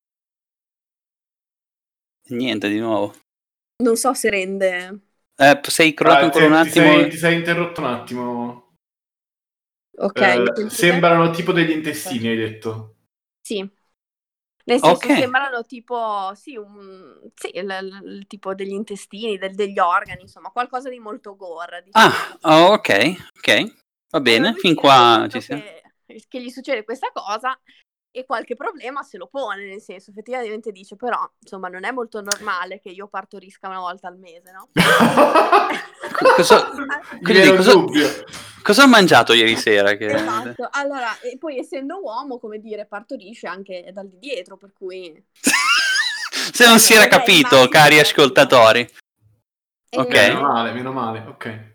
Niente di nuovo.
non so se rende...
Eh, sei crollato
Ah,
ancora un
ti, ti
attimo?
sei, ti sei interrotto un attimo.
Ok,
Eh,
mi sentite?
sembrano tipo degli intestini, hai detto.
Sì, nel senso
Ok.
sembrano tipo, sì, un, sì il, il- il tipo degli intestini, del- degli organi, insomma, qualcosa di molto gore, diciamo.
Ah, oh, ok, ok. Va bene,
Allora lui
fin
si rende
qua
conto
ci siamo.
che, che gli succede questa cosa e qualche problema se lo pone, nel senso, effettivamente dice, però, insomma, non è molto normale che io partorisca una volta al mese, no?
Co- cosa,
Mi
quindi
viene un
cosa,
dubbio.
cosa ho mangiato ieri sera? Che...
Esatto, allora, e poi essendo uomo, come dire, partorisce anche dal di dietro, per cui...
Se non
Cioè,
si era
non è il
capito,
massimo
cari
della vita.
ascoltatori. Ok.
E-
Meno male, meno male, ok.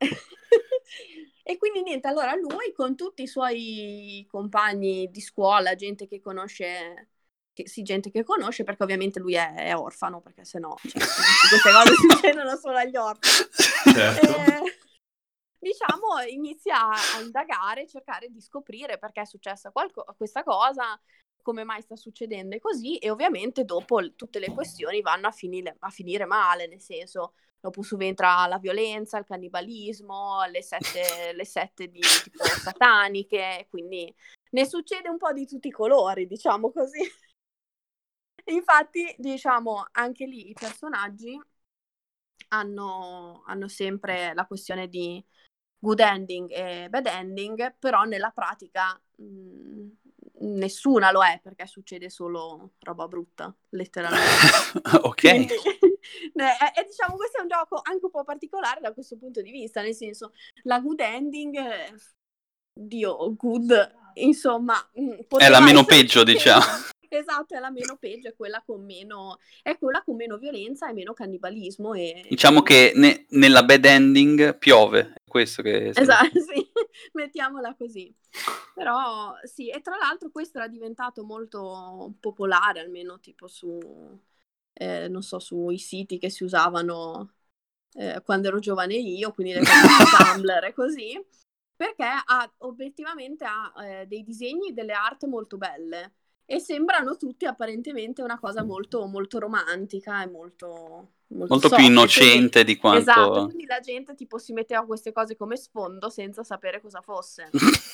E quindi niente, allora lui con tutti i suoi compagni di scuola, gente che conosce, che, sì, gente che conosce, perché ovviamente lui è, è orfano, perché sennò cioè, queste cose succedono solo agli orfani.
Certo.
Eh, diciamo, inizia a indagare, cercare di scoprire perché è successa qualco- questa cosa, come mai sta succedendo e così, e ovviamente dopo l- tutte le questioni vanno a finire, a finire male, nel senso, dopo subentra la violenza, il cannibalismo, le sette, le sette di tipo sataniche, quindi ne succede un po' di tutti i colori, diciamo così. Infatti, diciamo, anche lì i personaggi hanno, hanno sempre la questione di good ending e bad ending, però nella pratica mh, nessuna lo è perché succede solo roba brutta, letteralmente.
Ok.
Quindi, e diciamo questo è un gioco anche un po' particolare da questo punto di vista, nel senso la good ending, eh, Dio, good, insomma, mh,
È
poteva
la meno
essere
peggio,
più
diciamo.
peggio. Esatto, è la meno peggio, è quella con meno, è quella con meno violenza e meno cannibalismo. E,
Diciamo
e-
che ne- nella bad ending piove. È questo che...
Esatto, sì, mettiamola così. Però sì, e tra l'altro questo era diventato molto popolare, almeno tipo su, eh, non so, sui siti che si usavano eh, quando ero giovane io, quindi le cose su Tumblr e così, perché ha obiettivamente ha eh, dei disegni, delle art molto belle e sembrano tutti apparentemente una cosa molto, molto romantica e molto, molto,
Molto più
soft,
innocente
quindi,
di quanto...
esatto, quindi la gente tipo si metteva queste cose come sfondo senza sapere cosa fosse.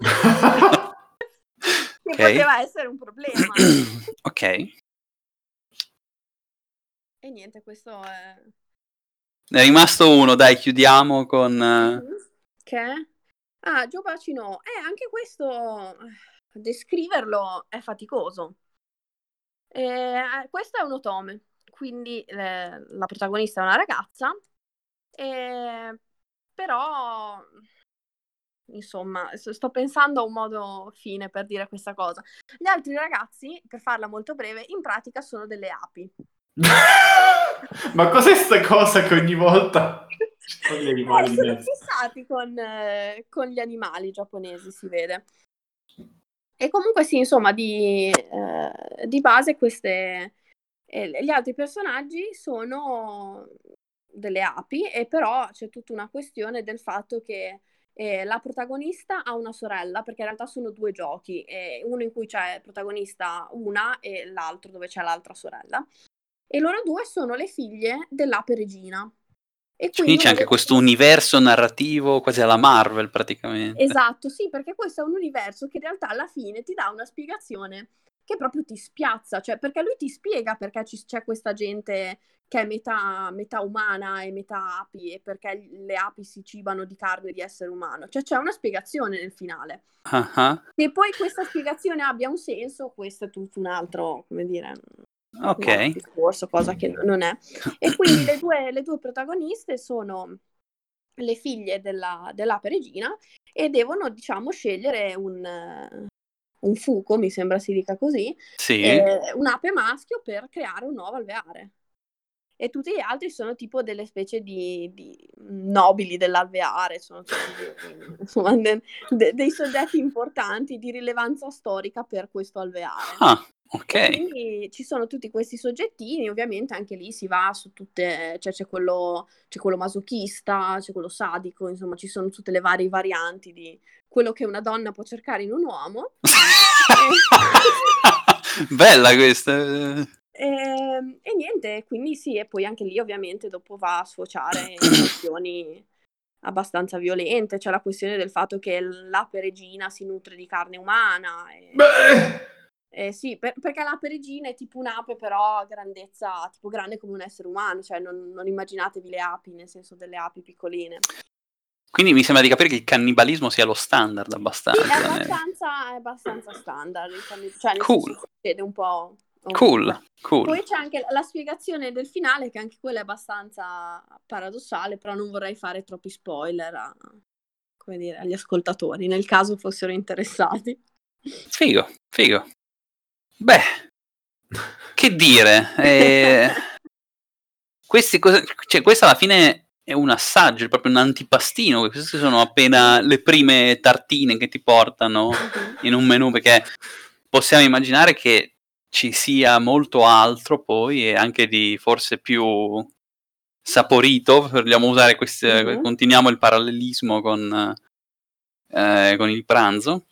Che
Ok.
poteva essere un problema.
Ok.
E niente, questo è...
Ne è rimasto uno, dai, chiudiamo con... eh,
Che? Ah, Joe Bacino. Eh, anche questo, descriverlo è faticoso. Eh, questo è un otome, quindi eh, la protagonista è una ragazza, eh, però, insomma, s- sto pensando a un modo fine per dire questa cosa. Gli altri ragazzi, per farla molto breve, in pratica sono delle api.
Ma cos'è sta cosa che ogni volta ci sono gli
Eh,
animali di
sono
mezzo?
fissati con, eh, con gli animali giapponesi, si vede. E comunque sì, insomma, di, eh, di base queste, eh, gli altri personaggi sono delle api, e però c'è tutta una questione del fatto che eh, la protagonista ha una sorella, perché in realtà sono due giochi, eh, uno in cui c'è protagonista una e l'altro dove c'è l'altra sorella, e loro due sono le figlie dell'ape regina. E
Quindi
quindi
c'è
una
anche
de-
questo universo narrativo quasi alla Marvel praticamente.
Esatto, sì, perché questo è un universo che in realtà alla fine ti dà una spiegazione che proprio ti spiazza, cioè perché lui ti spiega perché ci- c'è questa gente che è metà, metà umana e metà api, e perché le api si cibano di carne di essere umano, cioè c'è una spiegazione nel finale.
Ah ah.
Che poi questa spiegazione abbia un senso, questo è tutto un altro, come dire, un altro
Ok.
discorso, cosa che non è. E quindi le due, le due protagoniste sono le figlie della, dell'ape regina, e devono, diciamo, scegliere un, eh, un fuco, mi sembra si dica così,
Sì.
eh, un ape maschio per creare un nuovo alveare. E tutti gli altri sono tipo delle specie di, di nobili dell'alveare, sono tutti insomma, de- de- dei soggetti importanti di rilevanza storica per questo alveare.
Ah,
E
ok.
quindi ci sono tutti questi soggettini, ovviamente anche lì si va su tutte, cioè c'è quello, c'è quello masochista, c'è quello sadico, insomma ci sono tutte le varie varianti di quello che una donna può cercare in un uomo.
Bella questa.
E, e niente, quindi sì, e poi anche lì ovviamente dopo va a sfociare in questioni abbastanza violente, c'è la questione del fatto che l'ape regina si nutre di carne umana. E...
Beh!
Eh, sì, per- perché l'ape regina è tipo un'ape, però a grandezza, tipo grande come un essere umano, cioè non, non immaginatevi le api, nel senso delle api piccoline.
Quindi mi sembra di capire che il cannibalismo sia lo standard
Sì, è
abbastanza. nel-
abbastanza, è abbastanza standard, il canni- cioè nel
Cool,
senso succede un po'
cool,
ovunque.
cool.
Poi c'è anche la spiegazione del finale, che anche quella è abbastanza paradossale, però non vorrei fare troppi spoiler a- come dire, agli ascoltatori, nel caso fossero interessati.
Figo, figo. Beh, che dire? Eh, questi cosa- cioè, questo alla fine è un assaggio, è proprio un antipastino. Queste sono appena le prime tartine che ti portano
Mhm.
in un menù, perché possiamo immaginare che ci sia molto altro poi, e anche di forse più saporito, vogliamo usare queste,
Mhm.
continuiamo il parallelismo con, eh, con il pranzo.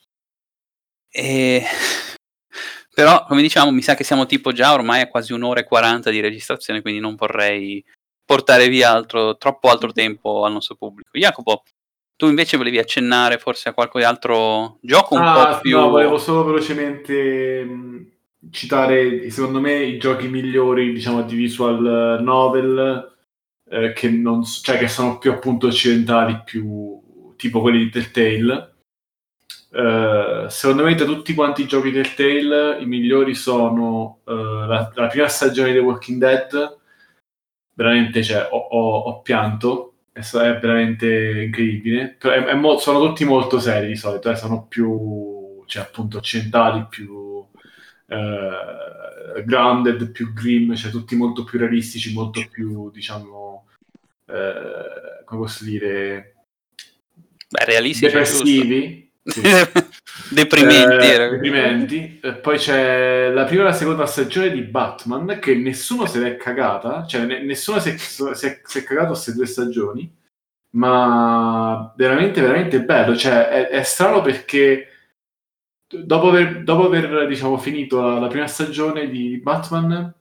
E... Però, come diciamo, mi sa che siamo tipo già ormai a quasi un'ora e quaranta di registrazione, quindi non vorrei portare via altro, troppo altro
Mhm.
tempo al nostro pubblico. Jacopo, tu invece volevi accennare forse a qualche altro gioco un po'
Ah,
più...
no, volevo solo velocemente mh, citare, secondo me, i giochi migliori, diciamo, di visual novel, eh, che, non, s- cioè, che sono più appunto occidentali, più tipo quelli di Telltale. Eh, secondo me, da tutti quanti i giochi Telltale, i migliori sono eh, la, la prima stagione di The Walking Dead. Veramente, cioè, ho, ho- ho pianto, è, sta- è veramente incredibile. Però è- è mo- sono tutti molto seri di solito, eh, sono più, cioè, appunto, occidentali, più eh, grounded, più grim, cioè tutti molto più realistici, molto più, diciamo, eh, come posso dire,
Beh, realistici, giusto.
depressivi. Sì.
Deprimenti.
Eh,
Era...
deprimenti. Eh, poi c'è la prima e la seconda stagione di Batman, che nessuno se l'è cagata, cioè ne- nessuno si è, si è- si è cagato queste due stagioni, ma veramente, veramente bello. Cioè, è, è strano perché dopo aver, dopo aver, diciamo, finito la, la prima stagione di Batman,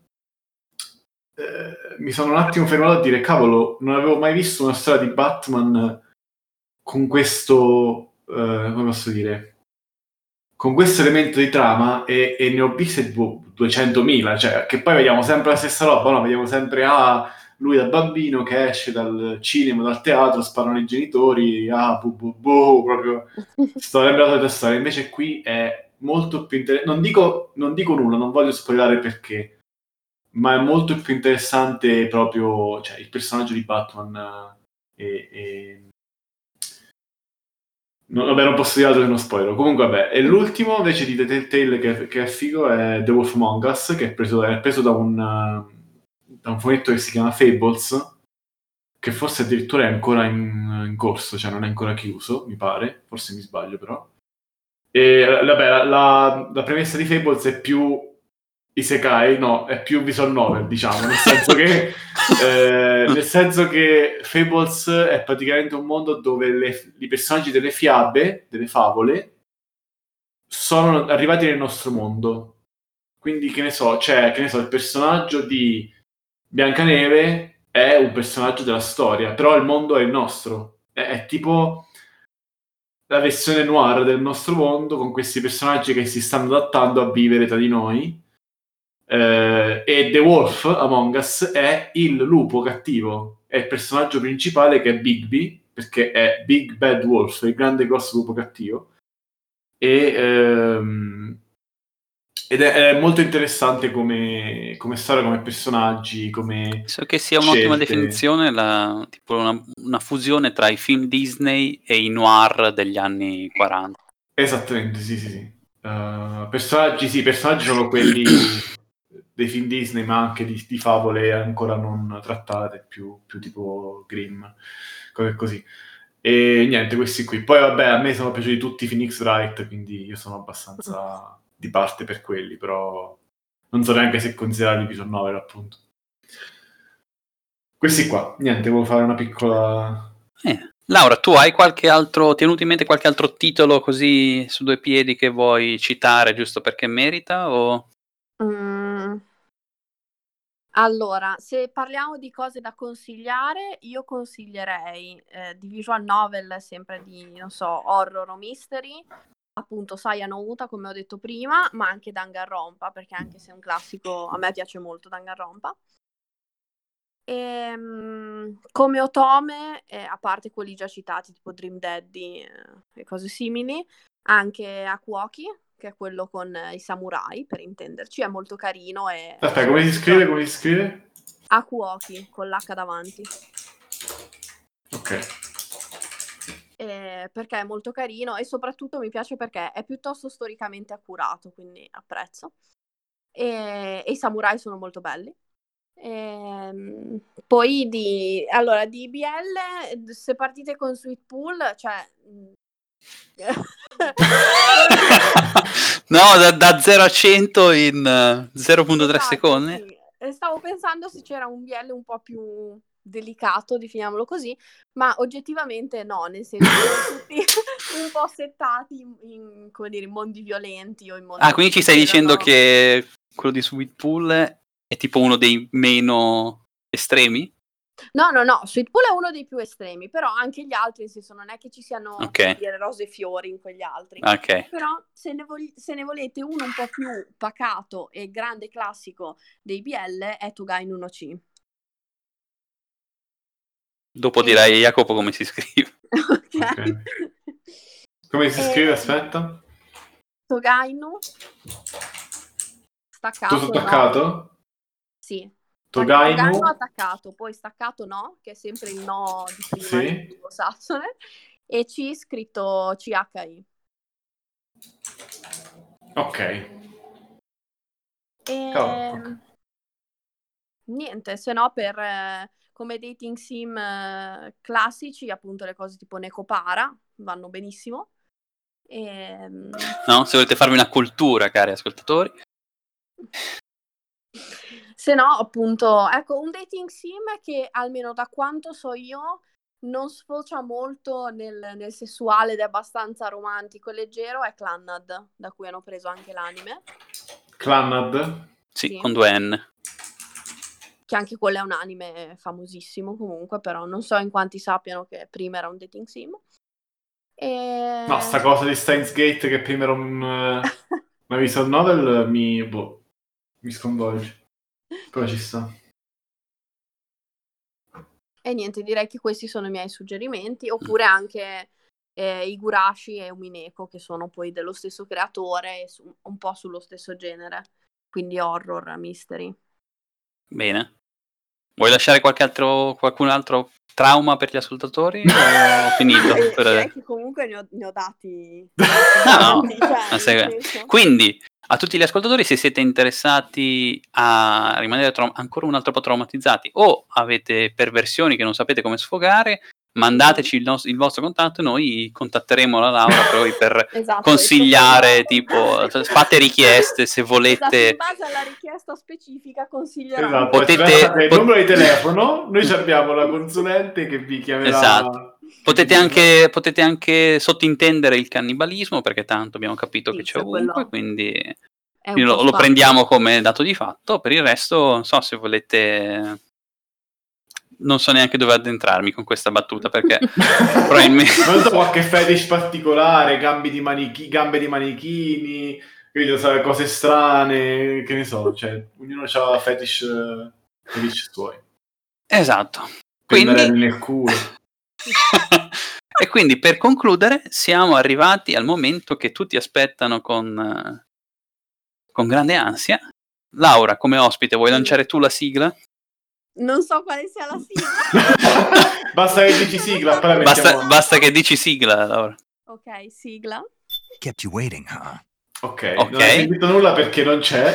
eh, mi sono un attimo fermato a dire, cavolo, non avevo mai visto una storia di Batman con questo, eh, come posso dire, con questo elemento di trama, e, e ne ho viste tipo duecentomila, cioè che poi vediamo sempre la stessa roba, no? Vediamo sempre ah, lui da bambino che esce dal cinema, dal teatro, sparano i genitori, ah, bu, bu, bu, proprio storia bella della storia. Invece qui è molto più interessante, non dico, non dico nulla, non voglio spoilerare perché, ma è molto più interessante proprio, cioè, il personaggio di Batman, eh, e, e No, vabbè, non posso dire altro che uno spoiler. Comunque, vabbè. E l'ultimo, invece, di The Telltale che, che è figo è The Wolf Among Us, che è preso, è preso da un, uh, da un fumetto che si chiama Fables, che forse addirittura è ancora in, in corso, cioè non è ancora chiuso, mi pare. Forse mi sbaglio, però. E vabbè, la, la, la premessa di Fables è più isekai, no, è più visual novel, diciamo, nel senso che eh, nel senso che Fables è praticamente un mondo dove le, i personaggi delle fiabe, delle favole, sono arrivati nel nostro mondo. Quindi, che ne so, c'è, che ne so, il personaggio di Biancaneve è un personaggio della storia, però il mondo è il nostro. È, è tipo la versione noir del nostro mondo, con questi personaggi che si stanno adattando a vivere tra di noi. Eh, e The Wolf Among Us è il lupo cattivo, è il personaggio principale che è Bigby, perché è Big Bad Wolf, il grande grosso lupo cattivo. E, ehm, ed è, è molto interessante come, come storia, come personaggi, come
So che sia un'ottima
scelte.
definizione, la, tipo una, una fusione tra i film Disney e i noir degli anni quaranta.
Esattamente, sì, sì, sì. Uh, personaggi, sì, personaggi sono quelli dei film Disney, ma anche di, di favole ancora non trattate, più, più tipo Grimm, cose così. E niente, questi qui. Poi vabbè, a me sono piaciuti tutti i Phoenix Wright, quindi io sono abbastanza di parte per quelli, però non so neanche se considerarli visual novel, appunto. Questi qua, niente, volevo fare una piccola...
Eh. Laura, tu hai qualche altro, ti è venuto in mente qualche altro titolo così su due piedi che vuoi citare giusto perché merita? O...
Mm. Allora, se parliamo di cose da consigliare, io consiglierei eh, di visual novel, sempre di, non so, horror o mystery, appunto Saya no Uta, come ho detto prima, ma anche Danganronpa, perché anche se è un classico, a me piace molto Danganronpa. E, um, come otome, eh, a parte quelli già citati, tipo Dream Daddy eh, e cose simili, anche Akuoki, che è quello con eh, i samurai, per intenderci, è molto carino. E
Aspetta, come si scrive? Come si scrive?
Akuoki, con l'H davanti.
Ok.
Eh, perché è molto carino e soprattutto mi piace perché è piuttosto storicamente accurato, quindi apprezzo. E, e i samurai sono molto belli. E, poi di allora di I B L, se partite con Sweet Pool, cioè
no, da, da zero a cento in uh, zero virgola tre
esatto,
secondi.
Sì. Stavo pensando se c'era un B L un po' più delicato, definiamolo così, ma oggettivamente no, nel senso sono tutti un po' settati in, in, come dire, in mondi violenti o in mondi
Ah, quindi ci stai
che
dicendo
erano...
che quello di Sweet Pool è tipo uno dei meno estremi?
No, no, no, Sweet Pool è uno dei più estremi, però anche gli altri, nel senso, non è che ci siano
Ok.
come dire, rose e fiori in quegli altri.
Ok.
Però se ne, vog- se ne volete uno un po' più pacato e grande classico dei B L è Togai no C.
Dopo
E...
direi Jacopo come si scrive.
Ok.
Okay. Come si
e...
scrive? Aspetta.
Togainu staccato,
Tutto attaccato?
no. Sì.
Togainu?
Togainu attaccato, poi staccato no, che è sempre il no di prima
Sì.
del anglosassone, e C scritto C H I.
Ok.
E...
Oh,
niente, se no per eh, come dating sim eh, classici, appunto le cose tipo Necopara vanno benissimo. E...
No? Se volete farvi una cultura, cari ascoltatori.
Se no, appunto, ecco, un dating sim che almeno da quanto so io non sfocia molto nel, nel sessuale ed è abbastanza romantico e leggero è Clannad, da cui hanno preso anche l'anime.
Clannad?
Sì,
Sì.
con due N.
Che anche quello è un anime famosissimo comunque, però non so in quanti sappiano che prima era un dating sim. E...
No, sta cosa di Steins Gate che prima era un, uh, una visual novel mi, boh, mi sconvolge. Però ci sta.
E niente, direi che questi sono i miei suggerimenti, oppure anche eh, Higurashi e Umineko, che sono poi dello stesso creatore e su- un po' sullo stesso genere, quindi horror, mystery.
Bene. Vuoi lasciare qualche altro, qualcun altro trauma per gli ascoltatori? O ho finito?
Eh,
Per...
direi che comunque ne ho, ne ho dati
No, no.
cioè,
Se...
nel senso...
Quindi, a tutti gli ascoltatori, se siete interessati a rimanere tra... ancora un altro po' traumatizzati o avete perversioni che non sapete come sfogare, mandateci il, nos- il vostro contatto e noi contatteremo la Laura per, voi per
Esatto,
consigliare,
e
tipo, fate richieste se
esatto, in
volete.
base alla richiesta specifica consiglierà.
Esatto,
Potete-
se lasciate il
pot-
numero di telefono, noi ci abbiamo la consulente che vi chiamerà.
Esatto. Potete anche, potete anche sottintendere il cannibalismo, perché tanto abbiamo capito
Sì,
che c'è
cioè, quello
ovunque, quindi
è un
quindi lo,
po'
lo
spa-
prendiamo come dato di fatto. Per il resto, non so se volete. Non so neanche dove addentrarmi con questa battuta, perché probabilmente.
Non so, qualche fetish particolare, gambe di, manichi, gambe di manichini, quindi, sai, cose strane, che ne so, cioè, ognuno ha fetish, fetish suoi.
Esatto.
Pennarelli
Quindi.
nel culo.
E quindi per concludere siamo arrivati al momento che tutti aspettano con, eh, con grande ansia. Laura, come ospite, vuoi
Sì.
lanciare tu la sigla?
Non so quale sia la sigla.
Basta che dici sigla, poi la
Basta,
mettiamo.
basta che dici sigla, Laura.
Ok, sigla.
Kept you waiting, huh?
Ok,
Ok.
non hai sentito nulla perché non c'è.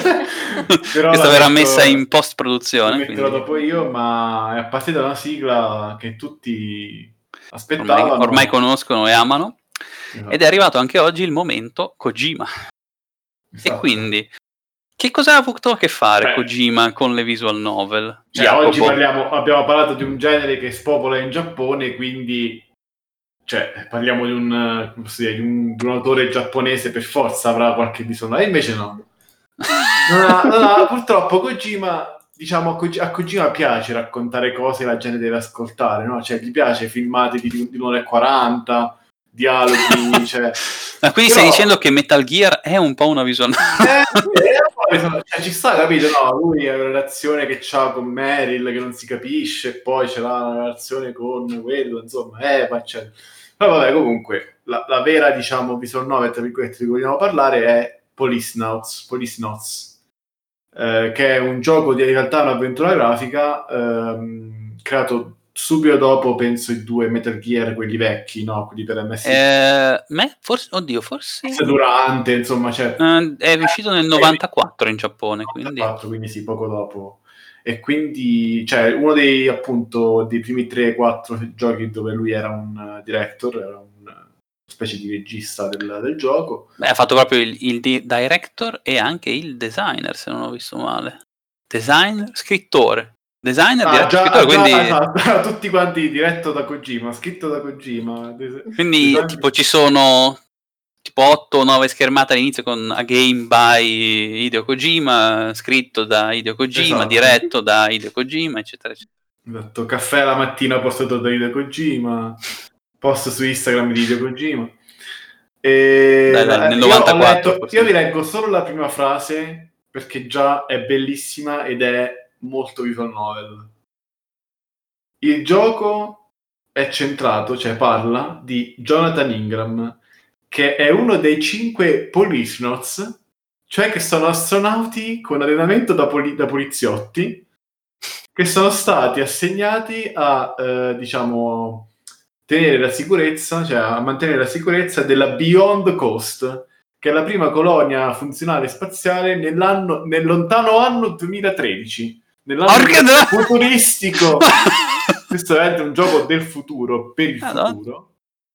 Però
Questa
la
verrà
metto-
messa in
La
post-produzione.
metterò
Quindi
dopo io, ma è partita una sigla che tutti
ormai,
aspettavano.
ormai conoscono e amano.
Esatto.
Ed è arrivato anche oggi il momento Kojima.
Esatto.
E quindi, che cosa ha avuto a che fare
Beh.
Kojima con le visual novel?
Cioè,
Jacopo?
oggi parliamo, abbiamo parlato di un genere che spopola in Giappone, quindi cioè, parliamo di un, come posso dire, di un, di un autore giapponese, per forza avrà qualche bisogno. E invece no. Non ha, non ha, purtroppo Kojima, diciamo, a Koji- a Kojima piace raccontare cose che la gente deve ascoltare, no? Cioè, gli piace filmati di, di un'ora e quaranta, dialoghi, cioè...
Ma quindi
Però-
stai dicendo che Metal Gear è un po' una visual novel?
Eh, eh, cioè, ci sta, capito? No, lui ha una relazione che c'ha con Meryl che non si capisce, e poi c'è la relazione con quello, insomma, Eva, eccetera. Però vabbè, comunque, la, la vera, diciamo, visual novel, tra virgolette, di cui vogliamo parlare è Policenauts, Policenauts, eh, che è un gioco di in realtà un'avventura grafica ehm, creato subito dopo, penso, i due Metal Gear, quelli vecchi, no? Quelli per M S X.
Eh, me? Forse, oddio, forse...
Durante, insomma, cioè...
eh, è uscito nel novantaquattro in Giappone, quindi...
novantaquattro, quindi sì, poco dopo. E quindi, cioè, uno dei, appunto, dei primi tre quattro giochi dove lui era un uh, director, era un specie di regista del, del gioco.
Beh, ha fatto proprio il, il di- director e anche il designer, se non ho visto male. Designer, scrittore. Designer,
Ah,
director,
già,
scrittore,
già,
quindi...
esatto, tutti quanti diretto da Kojima, scritto da Kojima.
Quindi
Design-
tipo ci sono tipo otto o nove schermate all'inizio con A Game by Hideo Kojima, scritto da Hideo Kojima,
Esatto.
diretto da Hideo Kojima, eccetera, eccetera.
Esatto, caffè la mattina portato da Hideo Kojima, post su Instagram di Hideo Kojima. E
Dai, dai, nel
io, ho
novantaquattro,
letto-
forse.
io vi leggo solo la prima frase perché già è bellissima ed è molto visual novel. Il gioco è centrato, cioè parla di Jonathan Ingram, che è uno dei cinque Policenauts, cioè che sono astronauti con allenamento da, poli- da poliziotti, che sono stati assegnati a, eh, diciamo, tenere la sicurezza, cioè a mantenere la sicurezza della Beyond Coast, che è la prima colonia funzionale spaziale nell'anno, nel lontano anno duemilatredici, nell'anno
Porca da-
futuristico. Questo è un gioco del futuro, per il
Madonna.
futuro.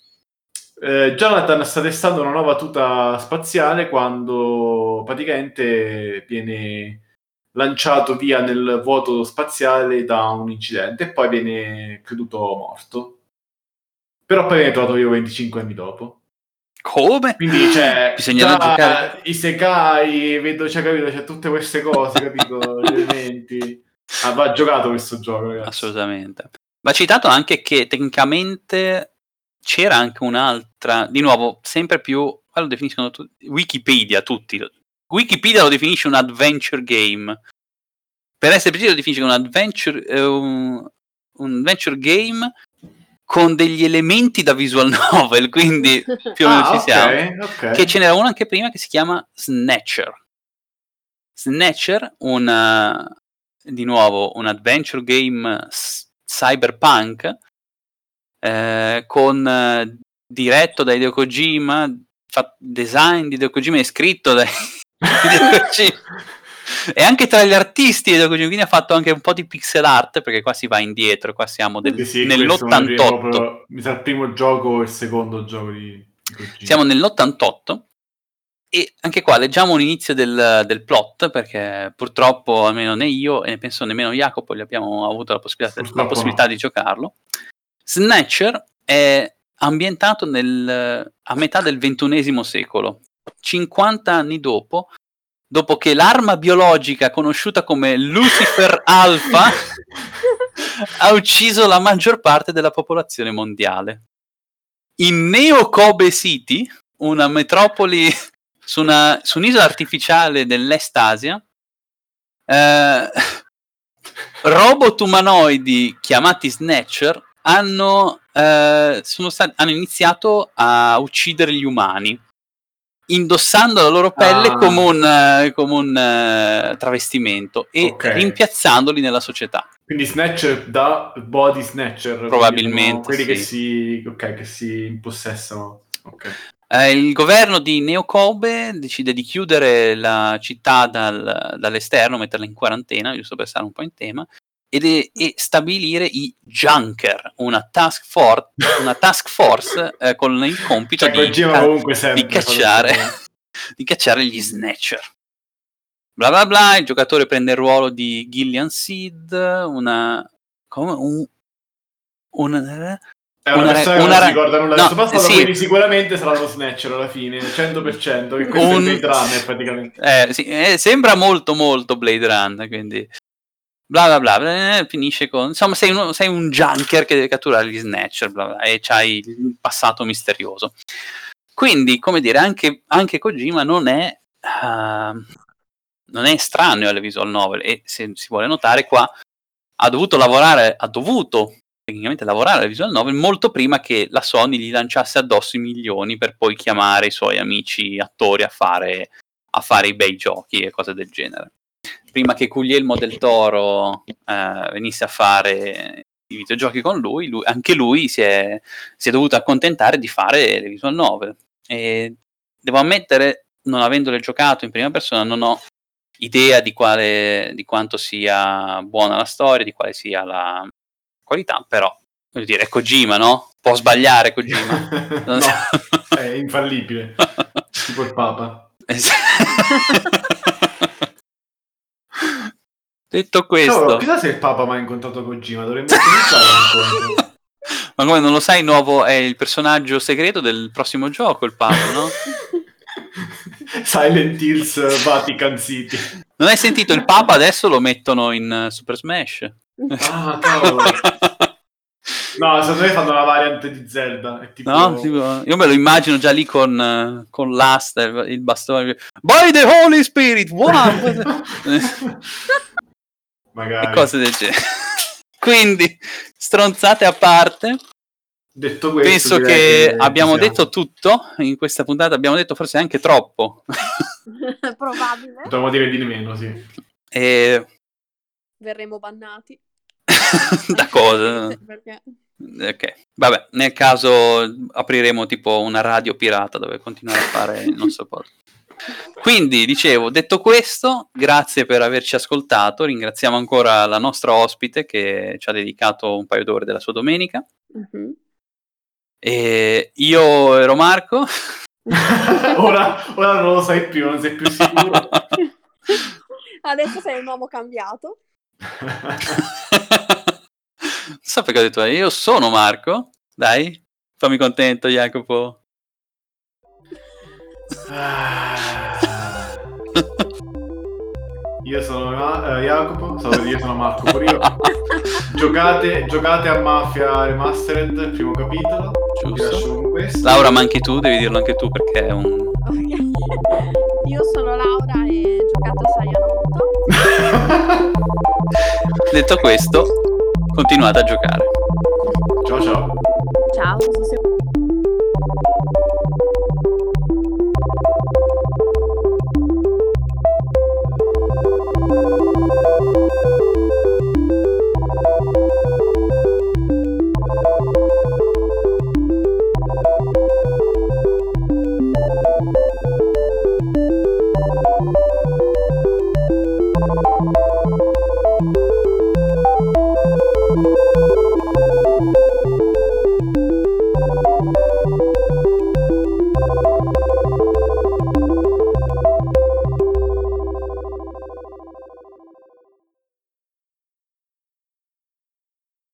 Eh, Jonathan sta testando una nuova tuta spaziale quando praticamente viene lanciato via nel vuoto spaziale da un incidente e poi viene creduto morto. Però poi viene trovato vivo venticinque anni dopo.
Come?
Quindi c'è
Bisogna
già
giocare.
i Sekai, vedo, c'è, capito, c'è tutte queste cose, capito? Gli elementi. Ah, va giocato questo gioco, ragazzi.
Assolutamente. Va citato anche che tecnicamente c'era anche un'altra, di nuovo, sempre più, qua lo definiscono tu- Wikipedia, tutti. Wikipedia lo definisce un adventure game. Per essere preciso lo definisce un adventure, eh, un, un adventure game con degli elementi da visual novel, quindi più o meno
Ah,
ci
ok,
siamo.
ok.
Che ce n'era uno anche prima che si chiama Snatcher. Snatcher, una, di nuovo un adventure game s- cyberpunk eh, con eh, diretto da Hideo Kojima, fa- design di Hideo Kojima e scritto da Hideo Kojima. E anche tra gli artisti Hideo Kojima, quindi ha fatto anche un po' di pixel art, perché qua si va indietro, qua siamo del,
Sì, sì,
nell'ottantotto.
Proprio, mi sa il primo gioco e il secondo gioco di, di Kojima.
Siamo nell'ottantotto e anche qua leggiamo un inizio del, del plot, perché purtroppo almeno né io e penso nemmeno Jacopo gli abbiamo avuto la possibilità, la possibilità no. di giocarlo. Snatcher è ambientato nel, a metà del ventunesimo secolo, cinquanta anni dopo, dopo che l'arma biologica conosciuta come Lucifer Alpha ha ucciso la maggior parte della popolazione mondiale. In Neo Kobe City, una metropoli su, una, su un'isola artificiale dell'Est Asia, eh, robot umanoidi chiamati Snatcher hanno, eh, sono stati, hanno iniziato a uccidere gli umani, indossando la loro pelle ah. come un, come un uh, travestimento e okay. rimpiazzandoli nella società.
Quindi Snatcher da body snatcher,
probabilmente
quelli
sì.
che si okay, che si impossessano. Okay.
Eh, il governo di Neo Kobe decide di chiudere la città dal, dall'esterno, metterla in quarantena, giusto per stare un po' in tema, ed è, e stabilire i Junker, una task force, una task force eh, con il compito
cioè,
di, ca- di, cacciare, di cacciare gli Snatcher. Bla bla bla, il giocatore prende il ruolo di Gillian Seed, una... come un... una
è una, una persona che non si ricorda nulla del suo passato, sì. Quindi sicuramente sarà lo Snatcher alla fine, cento per cento, che questo un... è Blade Runner praticamente.
Eh, sì, eh, sembra molto molto Blade Runner, quindi... bla bla bla, bla eh, finisce con... insomma sei un, sei un junker che deve catturare gli Snatcher, bla bla, e c'hai il passato misterioso. Quindi, come dire, anche, anche Kojima non è... Uh, non è estraneo alle visual novel, e se si vuole notare qua ha dovuto lavorare, ha dovuto tecnicamente lavorare alle visual novel molto prima che la Sony gli lanciasse addosso i milioni per poi chiamare i suoi amici attori a fare, a fare i bei giochi e cose del genere. Prima che Guglielmo del Toro eh, venisse a fare i videogiochi con lui, lui anche lui si è, si è dovuto accontentare di fare le visual novel, e devo ammettere, non avendole giocato in prima persona, non ho idea di quale, di quanto sia buona la storia, di quale sia la qualità, però voglio dire, è Kojima, no? Può sbagliare Kojima.
No, è infallibile, tipo il Papa.
Detto questo,
no, chissà se il Papa mai incontrato Kojima, dovremmo iniziare.
Ma come non lo sai, il nuovo è il personaggio segreto del prossimo gioco, il Papa, no?
Silent Hills Vatican City.
Non hai sentito? Il Papa adesso lo mettono in uh, Super Smash.
Ah, cavolo. No, secondo me fanno la variante di Zelda. È tipo...
No, tipo, io me lo immagino già lì con, uh, con l'asta, il, il bastone. By the Holy Spirit, one!
Magari.
E cose del genere. Quindi, stronzate a parte.
Detto questo,
penso che, che abbiamo detto tutto in questa puntata, abbiamo detto forse anche troppo.
Probabile.
Potremmo dire di meno, sì.
E...
verremo bannati.
Da cosa?
Perché?
Ok, vabbè, nel caso apriremo tipo una radio pirata dove continuare a fare il nostro podcast. Quindi, dicevo, detto questo, grazie per averci ascoltato, ringraziamo ancora la nostra ospite che ci ha dedicato un paio d'ore della sua domenica. Mm-hmm. E io ero Marco.
ora, ora non lo sai più, non sei più sicuro.
Adesso sei un uomo cambiato.
Non so perché ho detto io sono Marco. Dai, fammi contento, Jacopo.
Io sono uh, Jacopo, so, io sono Marco pure io. giocate, giocate a Mafia Remastered, il primo capitolo.
Giusto. Con questo. Laura, ma anche tu, devi dirlo anche tu perché è un...
Okay. Io sono Laura e giocate a Sayonotto.
Detto questo, continuate a giocare.
Ciao ciao.
Ciao,